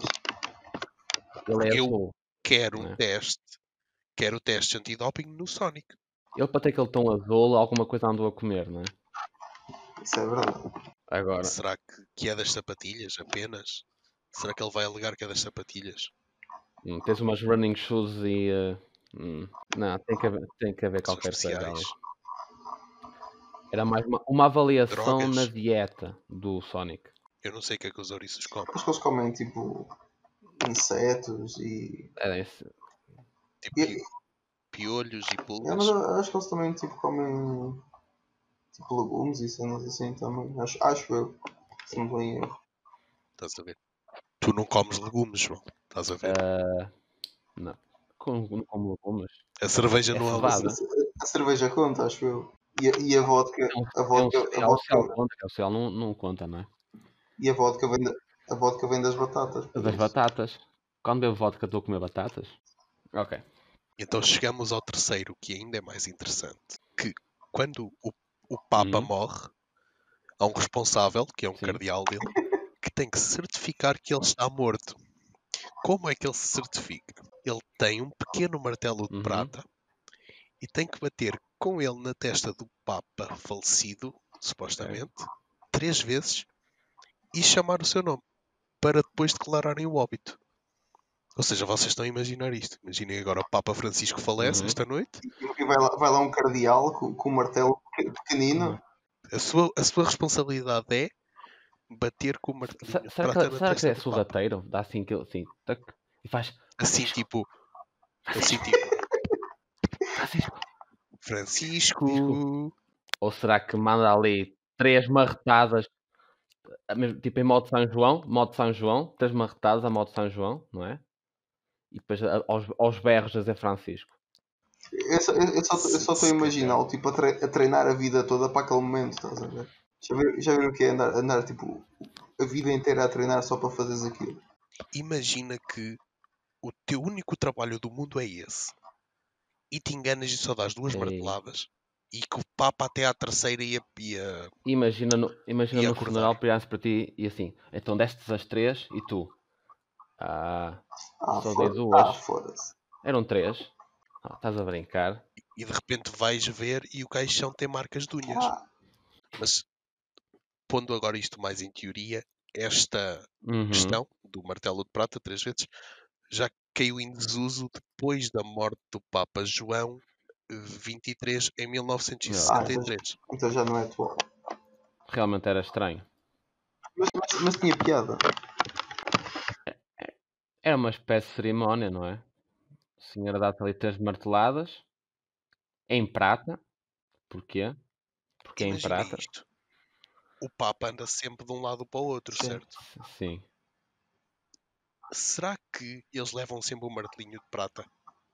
Ele é Eu azul. quero Não um é? teste. Quero o teste antidoping no Sonic. Ele para ter aquele tom azul, alguma coisa andou a comer, não é? Isso é verdade. Agora. Será que é das sapatilhas apenas? Será que ele vai alegar que é das sapatilhas? Tens umas running shoes e. Não, tem que haver São qualquer coisa especiais. ali. Era mais uma avaliação Drogas. na dieta do Sonic. Eu não sei o que é que os ouriços comem. Acho que eles comem tipo insetos e. Era esse. Tipo piolhos e É, pulgas. mas eu acho que eles também tipo comem tipo legumes e cenas assim também. Acho eu. Se não estou em erro. Estás a ver? Tu não comes legumes, João. Estás a ver? Não. Como legumes. A cerveja É não é cevada. A cerveja conta, acho eu. E a vodka. A vodka O céu conta, que o céu não conta, não é? e a vodka vem das batatas. por Das isso. batatas. Quando bebo vodka, estou a comer batatas? Ok. Então chegamos ao terceiro, que ainda é mais interessante. Que quando o Papa morre, há um responsável, que é um Sim. cardeal dele, que tem que certificar que ele está morto. Como é que ele se certifica? Ele tem um pequeno martelo de prata e tem que bater com ele na testa do Papa falecido, supostamente, 3 vezes e chamar o seu nome para depois declararem o óbito. Ou seja, vocês estão a imaginar isto. Imaginem agora o Papa Francisco falece esta noite. E vai lá um cardeal com um martelo pequenino. A sua responsabilidade é bater com o martelinho de prata na Será que testa é do Papa. sorrateiro? Dá assim, tac, e faz. Assim tipo Francisco. Ou será que manda ali 3 marretadas, tipo em modo São João, 3 marretadas a modo São João, não é? E depois aos berros a dizer Francisco. Eu só estou a imaginar tipo, a treinar a vida toda para aquele momento, estás a ver? Já viram o que é andar tipo a vida inteira a treinar só para fazeres aquilo? Imagina que o teu único trabalho do mundo é esse, e te enganas e só dás 2 Ei. marteladas, e que o Papa até à terceira ia Imagina no acordar. funeral virasse para ti e assim, então destes as 3 e tu? Só dei 2. Foda-se. Eram 3. Estás a brincar. E de repente vais ver e o caixão tem marcas de unhas. Mas, pondo agora isto mais em teoria, esta questão do martelo de prata 3 vezes já caiu em desuso depois da morte do Papa João 23 em 1963. Então já não é atual. Realmente era estranho. Mas tinha piada. Era uma espécie de cerimónia, não é? A senhora dá-te ali 3 marteladas em prata. Porquê? Porque é em Imagina prata. isto. O Papa anda sempre de um lado para o outro, Sim. certo? Sim. Será que eles levam sempre um martelinho de prata?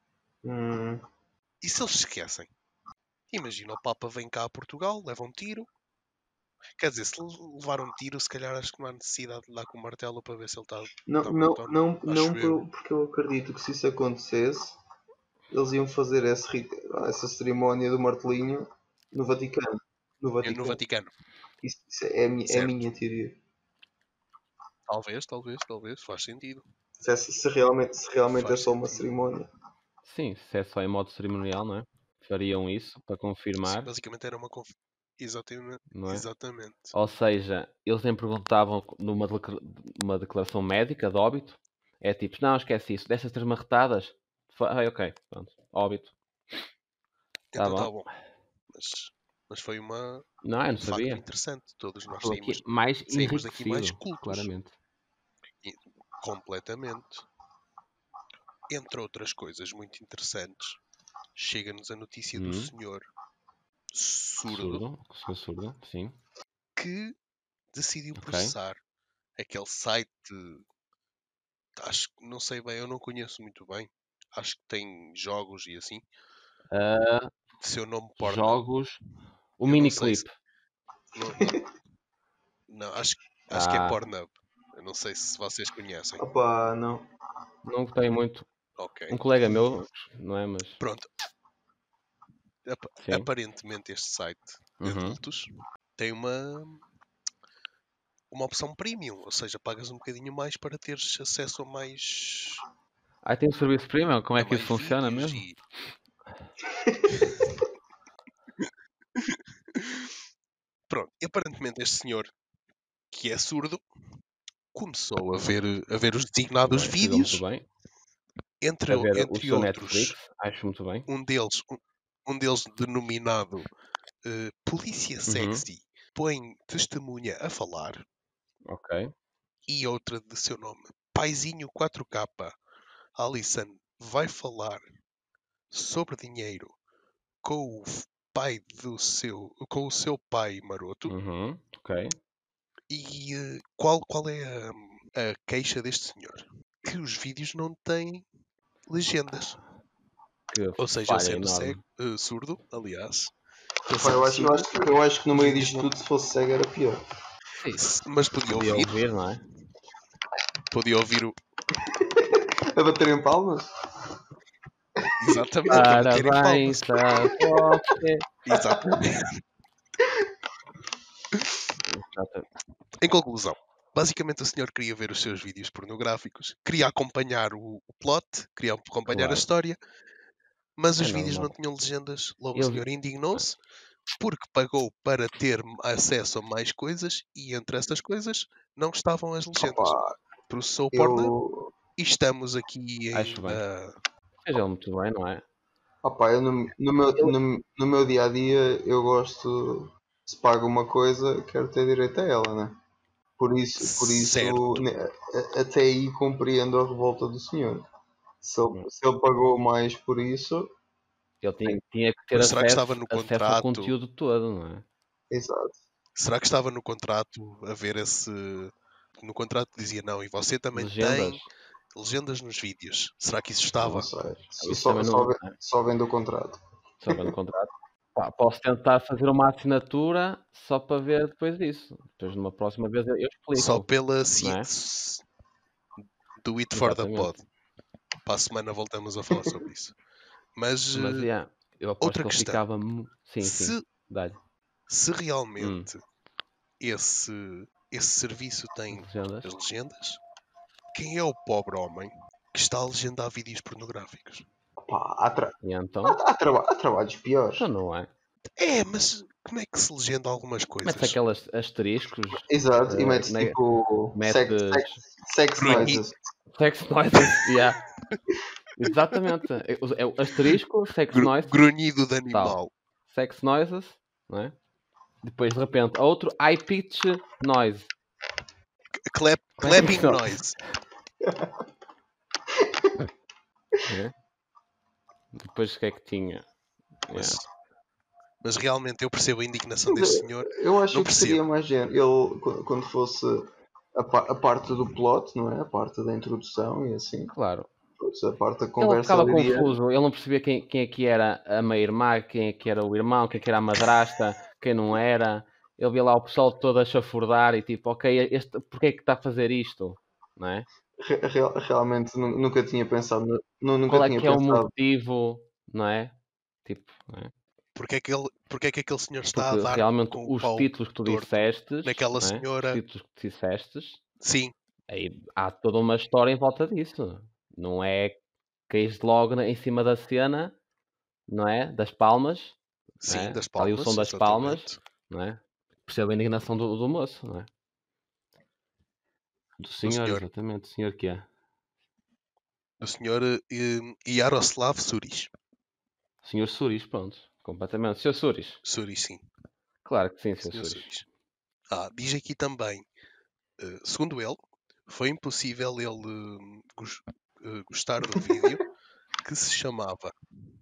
E se eles se esquecem? Imagina, o Papa vem cá a Portugal, leva um tiro. Quer dizer, se levar um tiro, se calhar acho que não há necessidade de dar com o martelo para ver se ele está morto ou não. Porque eu acredito que se isso acontecesse, eles iam fazer essa cerimónia do martelinho no Vaticano. No Vaticano. Isso é a minha teoria. Talvez, faz sentido. Se realmente é só uma cerimónia. Sim, se é só em modo cerimonial, não é? Fariam isso para confirmar. Sim, basicamente era uma Exatamente. Não é? Exatamente. Ou seja, eles nem perguntavam numa declaração médica de óbito. É tipo, não, esquece isso. Dessas 3 marretadas. Ok, pronto. Óbito. Então tá bom. Mas foi uma Não, eu não facto sabia. interessante. Todos nós Estou aqui saímos mais daqui mais enriquecido, cultos. claramente. Completamente. Entre outras coisas muito interessantes, chega-nos a notícia do senhor surdo, surdo, sim, que decidiu processar aquele site. Acho que não sei bem, eu não conheço muito bem. Acho que tem jogos e assim. Seu nome Pornhub. Jogos. O Eu não Miniclip. sei não, acho que é Pornhub. Eu não sei se vocês conhecem. Opa, não. Não gostei muito. Ok. Um colega meu, não é? Mas. Pronto. Sim. Aparentemente este site de adultos tem uma opção premium, ou seja, pagas um bocadinho mais para teres acesso a mais. Tem um serviço premium? Como é que isso funciona mesmo? Pronto, e aparentemente este senhor, que é surdo, começou a ver os designados vídeos. Muito bem. Entre o seu outros, Netflix, acho muito bem. um deles denominado Polícia Sexy põe testemunha a falar. Ok. E outra de seu nome, Paizinho 4K, Alison vai falar sobre dinheiro com o pai com o seu pai maroto. Ok. E qual é a queixa deste senhor? Que os vídeos não têm legendas. Ou seja, ele sendo surdo, aliás. Eu acho que no meio disto tudo, se fosse cego, era pior. Mas podia ouvir, não é? Podia ouvir o. A bater em palmas? Exatamente, a bater em palmas. Exatamente. Em conclusão, basicamente o senhor queria ver os seus vídeos pornográficos, queria acompanhar o plot, queria acompanhar a história, mas os vídeos não tinham legendas. Logo o senhor indignou-se porque pagou para ter acesso a mais coisas e entre essas coisas não estavam as legendas. Processou o Pornhub e estamos aqui em. Acho bem. Seja muito bem, não é? Eu no meu dia a dia eu gosto, se pago uma coisa, quero ter direito a ela, né? Por isso até aí compreendo a revolta do senhor. Se ele pagou mais por isso, ele tinha que ter acesso ao conteúdo todo, não é? Exato. Será que estava no contrato a ver esse. No contrato dizia não, e você também tem legendas nos vídeos. Será que isso estava? Não sei. Só vendo o contrato. Só vendo o contrato. Posso tentar fazer uma assinatura só para ver depois disso. Depois, numa próxima vez, eu explico. Só pela ciência. Do it for the pod. Para a semana voltamos a falar sobre isso. Mas, eu aposto outra que ele questão. ficava... Sim, dá-lhe. Se realmente esse serviço tem Legendas. as legendas, quem é o pobre homem que está a legendar vídeos pornográficos? Pá, E então? há trabalhos piores. Então não é. Mas como é que se legenda algumas coisas? Mete aqueles asteriscos. Exato, e metes tipo sex noises. Sex noises, yeah. Exatamente. É o asterisco, sex noises. Grunhido de animal. Tal. Sex noises, não é? Depois de repente outro high pitch noise. Clapping noise. É. Depois o que é que tinha? Mas realmente eu percebo a indignação deste senhor. Eu acho que seria mais género. Ele, quando fosse a parte do plot, não é? A parte da introdução e assim. Claro. A parte da conversa. Ele ficava confuso. Ele não percebia quem é que era a meia-irmã, quem é que era o irmão, quem é que era a madrasta, quem não era. Ele via lá o pessoal todo a chafurdar e tipo, ok, porquê é que está a fazer isto? Não é? Realmente nunca tinha pensado. Qual é que é o motivo, não é? Tipo, não é? Porque é que aquele senhor está Porque a dar realmente com os títulos que tu disseste, naquela não é? senhora... Os títulos que tu disseste, sim, aí há toda uma história em volta disso. Não é caís logo em cima da cena, não é? Das palmas. Sim, é? das Está ali o palmas. som das exatamente. palmas, não é? Percebo a indignação do moço, não é? Do senhor, exatamente. O senhor que é? Do senhor Yaroslav Suris. Senhor Suris, pronto. Completamente. Senhor Suris. Suris, sim. Claro que sim, senhor Suris. Diz aqui também, segundo ele, foi impossível ele gostar do vídeo que se chamava,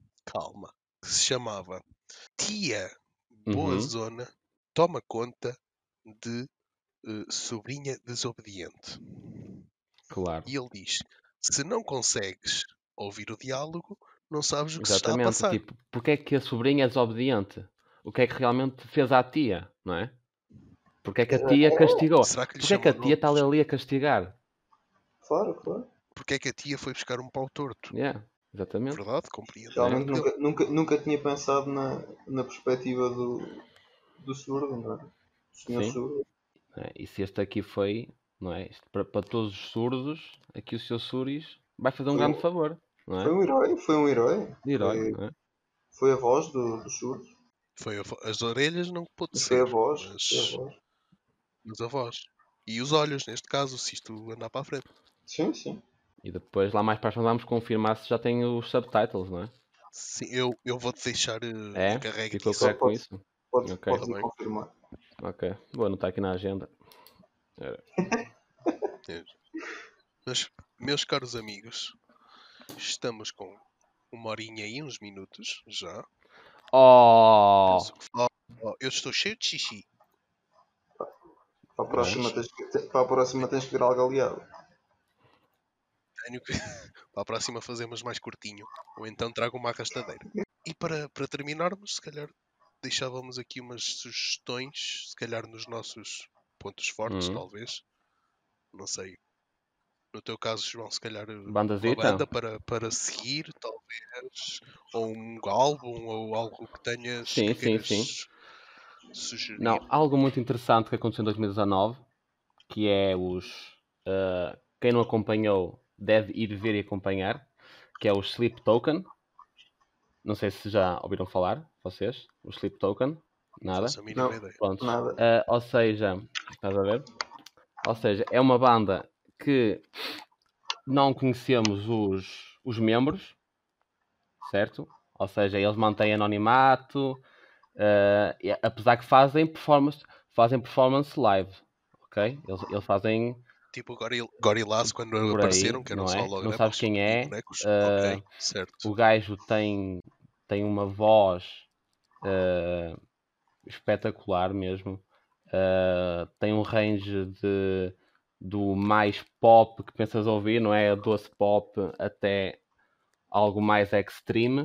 Tia Boa Zona toma conta de sobrinha desobediente. Claro. E ele diz, se não consegues ouvir o diálogo, não sabes o que Exatamente. se está a passar. Tipo, porque é que a sobrinha é desobediente? O que é que realmente fez à tia, não é? Porque é que a tia castigou? Porque é que a tia está ali a castigar? Claro. Porque é que a tia foi buscar um pau torto? Exatamente. Verdade, compreendo. Realmente nunca tinha pensado na perspectiva do surdo, não é? Do senhor surdo. E se este aqui foi, não é? Para todos os surdos, aqui o Sr. Suris vai fazer um grande favor, não é? Foi um herói. Não é? Foi a voz dos surdos. As orelhas não pôde ser. Foi a voz. Mas a voz. E os olhos, neste caso, se isto andar para a frente. Sim. E depois lá mais para frente vamos confirmar se já tem os subtitles, não é? Sim, eu vou-te deixar encarregue Ficou disso. claro com isso? Pode confirmar. Ok, vou anotar aqui na agenda. Mas, meus caros amigos, estamos com 1 horinha e uns minutos já. Eu estou cheio de xixi. Para a próxima tens que vir algo aliado. Para a próxima fazemos mais curtinho. Ou então trago uma arrastadeira. E para terminarmos, se calhar deixávamos aqui umas sugestões, se calhar nos nossos pontos fortes, talvez. Não sei. No teu caso, João, se calhar uma banda para seguir, talvez. Ou um álbum, ou algo que tenhas que queiras sugerir. Não, algo muito interessante que aconteceu em 2019, que é quem não acompanhou deve ir ver e acompanhar, que é o Sleep Token. Não sei se já ouviram falar, vocês, o Sleep Token. Nada? Não faço a mínima ideia. Pronto. Nada. Ou seja, estás a ver? Ou seja, é uma banda que não conhecemos os membros, certo? Ou seja, eles mantêm anonimato, apesar que fazem performance live, ok? Eles fazem... Tipo Gorillaz quando apareceram, que eram só hologramas. Não sabes quem é. Ok, certo. O gajo tem uma voz espetacular mesmo. Tem um range do mais pop que pensas ouvir, não é? Doce pop até algo mais extreme.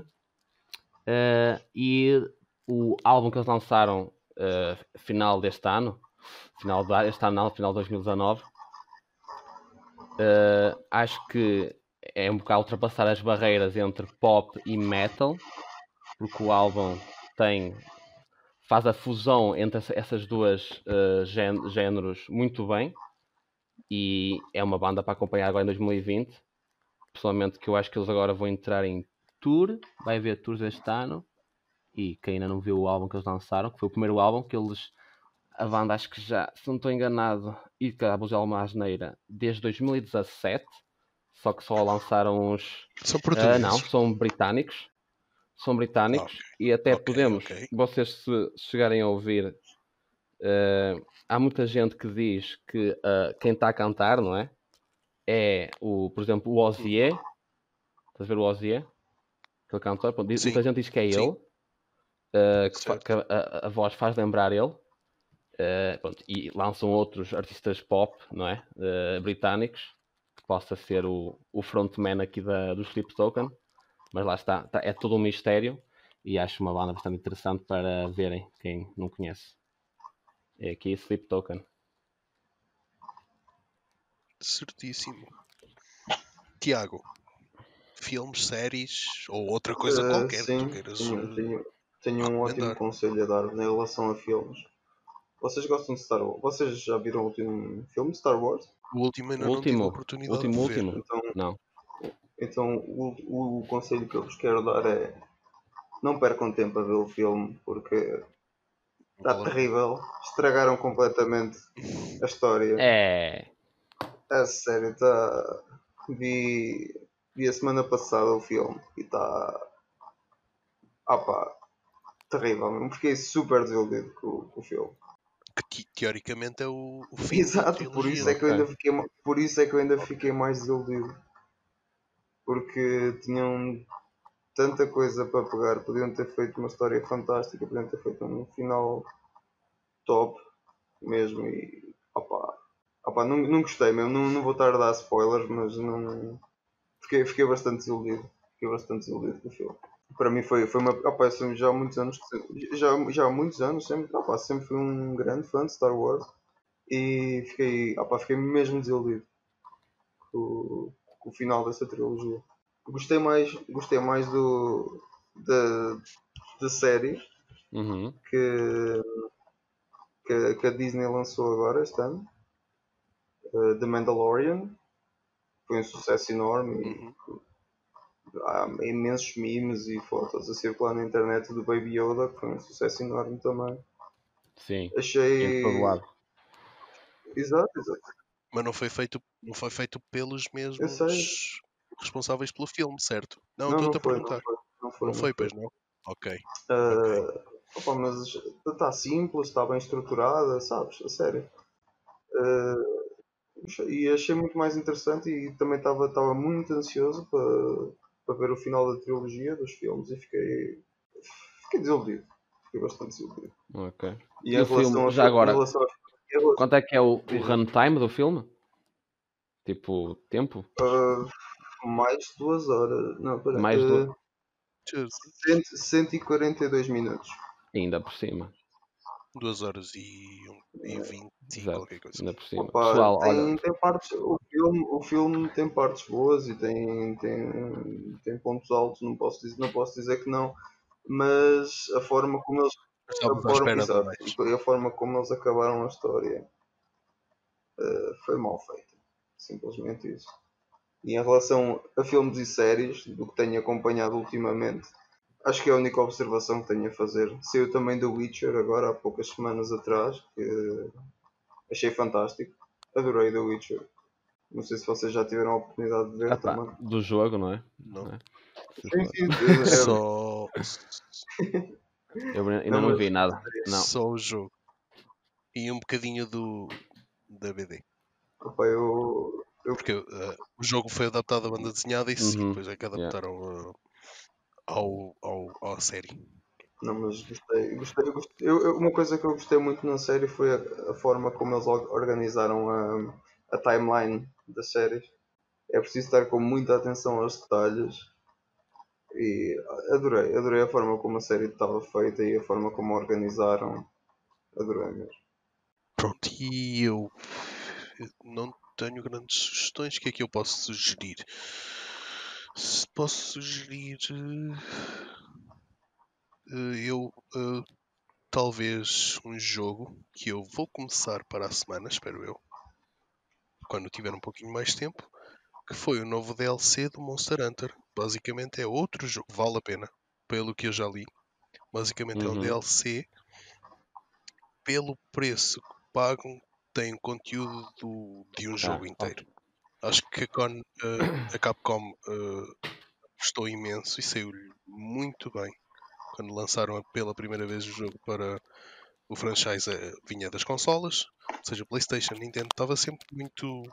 E o álbum que eles lançaram final deste ano, final de 2019, acho que é um bocado ultrapassar as barreiras entre pop e metal, porque o álbum faz a fusão entre essas duas géneros muito bem, e é uma banda para acompanhar agora em 2020. Pessoalmente, que eu acho que eles agora vão entrar em tour, vai haver tours este ano, e quem ainda não viu o álbum que eles lançaram, que foi o primeiro álbum que a banda, acho que já, se não estou enganado, e que a já uma asneira, desde 2017, só que só lançaram uns... São portugueses? Não, são britânicos. São britânicos, e até podemos, vocês se chegarem a ouvir, há muita gente que diz que quem está a cantar, não é? É, por exemplo, o Ozié. Estás a ver o Ozié? Aquele cantor. Pronto, muita gente diz que é ele. Que a voz faz lembrar ele. Pronto, e lançam outros artistas pop, não é? Britânicos, que possa ser o frontman aqui do Sleep Token. Mas lá está, é todo um mistério, e acho uma banda bastante interessante para verem, quem não conhece. É aqui Sleep Token. Certíssimo. Tiago, filmes, séries ou outra coisa qualquer que tu Sim, queiras tenho um ótimo recomendar. conselho a dar em relação a filmes. Vocês gostam de Star Wars? Vocês já viram o último filme de Star Wars? O último ainda não tive a oportunidade de ver. Não. Então o conselho que eu vos quero dar é: não percam tempo a ver o filme, porque está terrível. Estragaram completamente a história. É sério, está. Vi a semana passada o filme e está. Terrível mesmo. Fiquei super desiludido com o filme. Que teoricamente é o fim. Exato, por isso é que eu ainda fiquei mais desiludido. Porque tinham tanta coisa para pegar, podiam ter feito uma história fantástica, podiam ter feito um final top mesmo e não gostei mesmo, não vou estar a dar spoilers, mas não fiquei bastante desiludido. Fiquei bastante desiludido com o filme. Para mim foi uma. Já há muitos anos já há muitos anos sempre fui um grande fã de Star Wars e fiquei mesmo desiludido com o final dessa trilogia. Gostei mais da série que a Disney lançou agora este ano, The Mandalorian. Foi um sucesso enorme e há imensos memes e fotos a circular na internet do Baby Yoda, que foi um sucesso enorme também. Sim, achei em todo lado. Exato. Mas não foi feito pelos mesmos responsáveis pelo filme, certo? Não, estou-te a perguntar. Não foi, pois não? Ok. Mas está simples, está bem estruturada, sabes? A sério. E achei muito mais interessante e também estava muito ansioso para ver o final da trilogia dos filmes e fiquei desiludido. Fiquei bastante desiludido. Ok. E em filme, relação já agora, a quanto é que é o runtime do filme? Tipo, tempo? Mais de 2 horas. Não, peraí. Mais de 142 minutos. Ainda por cima. 2 horas e 20 e qualquer coisa. Ainda por cima. Pessoal, olha. Tem partes, o filme tem partes boas e tem pontos altos, não posso dizer que não, mas a forma como eles a forma como eles acabaram a história foi mal feita. Simplesmente isso. E em relação a filmes e séries, do que tenho acompanhado ultimamente, acho que é a única observação que tenho a fazer. Saiu também The Witcher agora há poucas semanas atrás, que achei fantástico. Adorei The Witcher. Não sei se vocês já tiveram a oportunidade de ver também. Do jogo, não é? Não. Sim. Só. Eu ainda não vi nada. Não. Só o jogo. E um bocadinho da BD. Porque o jogo foi adaptado à banda desenhada e depois é que adaptaram à série. Não, mas gostei. Uma coisa que eu gostei muito na série foi a forma como eles organizaram a timeline das séries. É preciso estar com muita atenção aos detalhes e adorei a forma como a série estava feita e a forma como a organizaram. Adorei mesmo. Pronto, e eu não tenho grandes sugestões. O que é que eu posso sugerir? posso sugerir. Talvez um jogo que eu vou começar para a semana, espero eu, quando tiver um pouquinho mais tempo, que foi o novo DLC do Monster Hunter. Basicamente é outro jogo, vale a pena, pelo que eu já li. Basicamente é um DLC, pelo preço que pagam, tem conteúdo de um jogo inteiro. Acho que a Capcom gostou imenso e saiu-lhe muito bem quando lançaram pela primeira vez o jogo para o franchise. Vinha das consolas, ou seja, PlayStation, Nintendo, estava sempre muito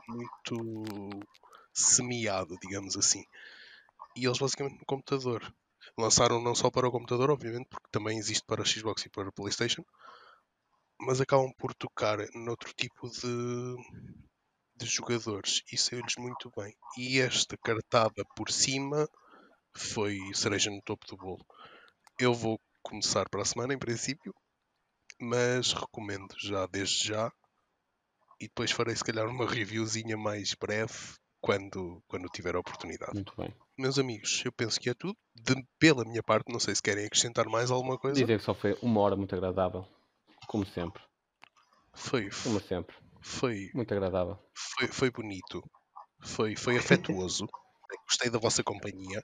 semeado, digamos assim. E eles basicamente no computador lançaram não só para o computador, obviamente, porque também existe para Xbox e para PlayStation, mas acabam por tocar noutro tipo de jogadores e saiu-lhes muito bem. E esta cartada por cima foi cereja no topo do bolo. Eu vou começar para a semana, em princípio, mas recomendo já desde já. E depois farei se calhar uma reviewzinha mais breve quando tiver a oportunidade. Muito bem. Meus amigos, eu penso que é tudo. Pela minha parte, não sei se querem acrescentar mais alguma coisa. Dizer que só foi uma hora muito agradável. Como sempre. Como sempre. Foi muito agradável. Foi bonito. Foi afetuoso. Gostei da vossa companhia.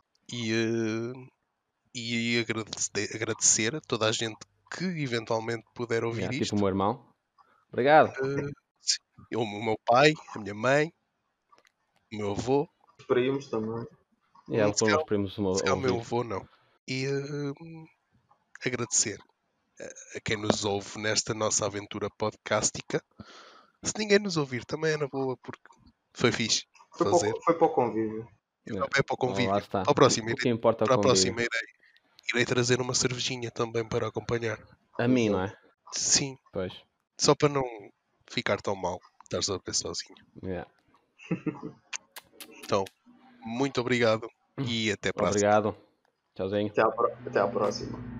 E agradecer a toda a gente que eventualmente puder ouvir isto. Tipo o meu irmão. Obrigado. O meu pai, a minha mãe, o meu avô. Os primos também. Foram os primos o meu avô, não. E agradecer a quem nos ouve nesta nossa aventura podcastica. Se ninguém nos ouvir, também é na boa, porque foi fixe fazer. Foi para o convívio. É para o convívio. Lá está. Ao próximo, O que importa é o para a convívio. próxima irei trazer uma cervejinha também para acompanhar. A mim, não é? Sim. Pois. Só para não ficar tão mal estar a ver sozinho. Yeah. Então, muito obrigado e até para a semana. Obrigado. Tchauzinho. Até à próxima.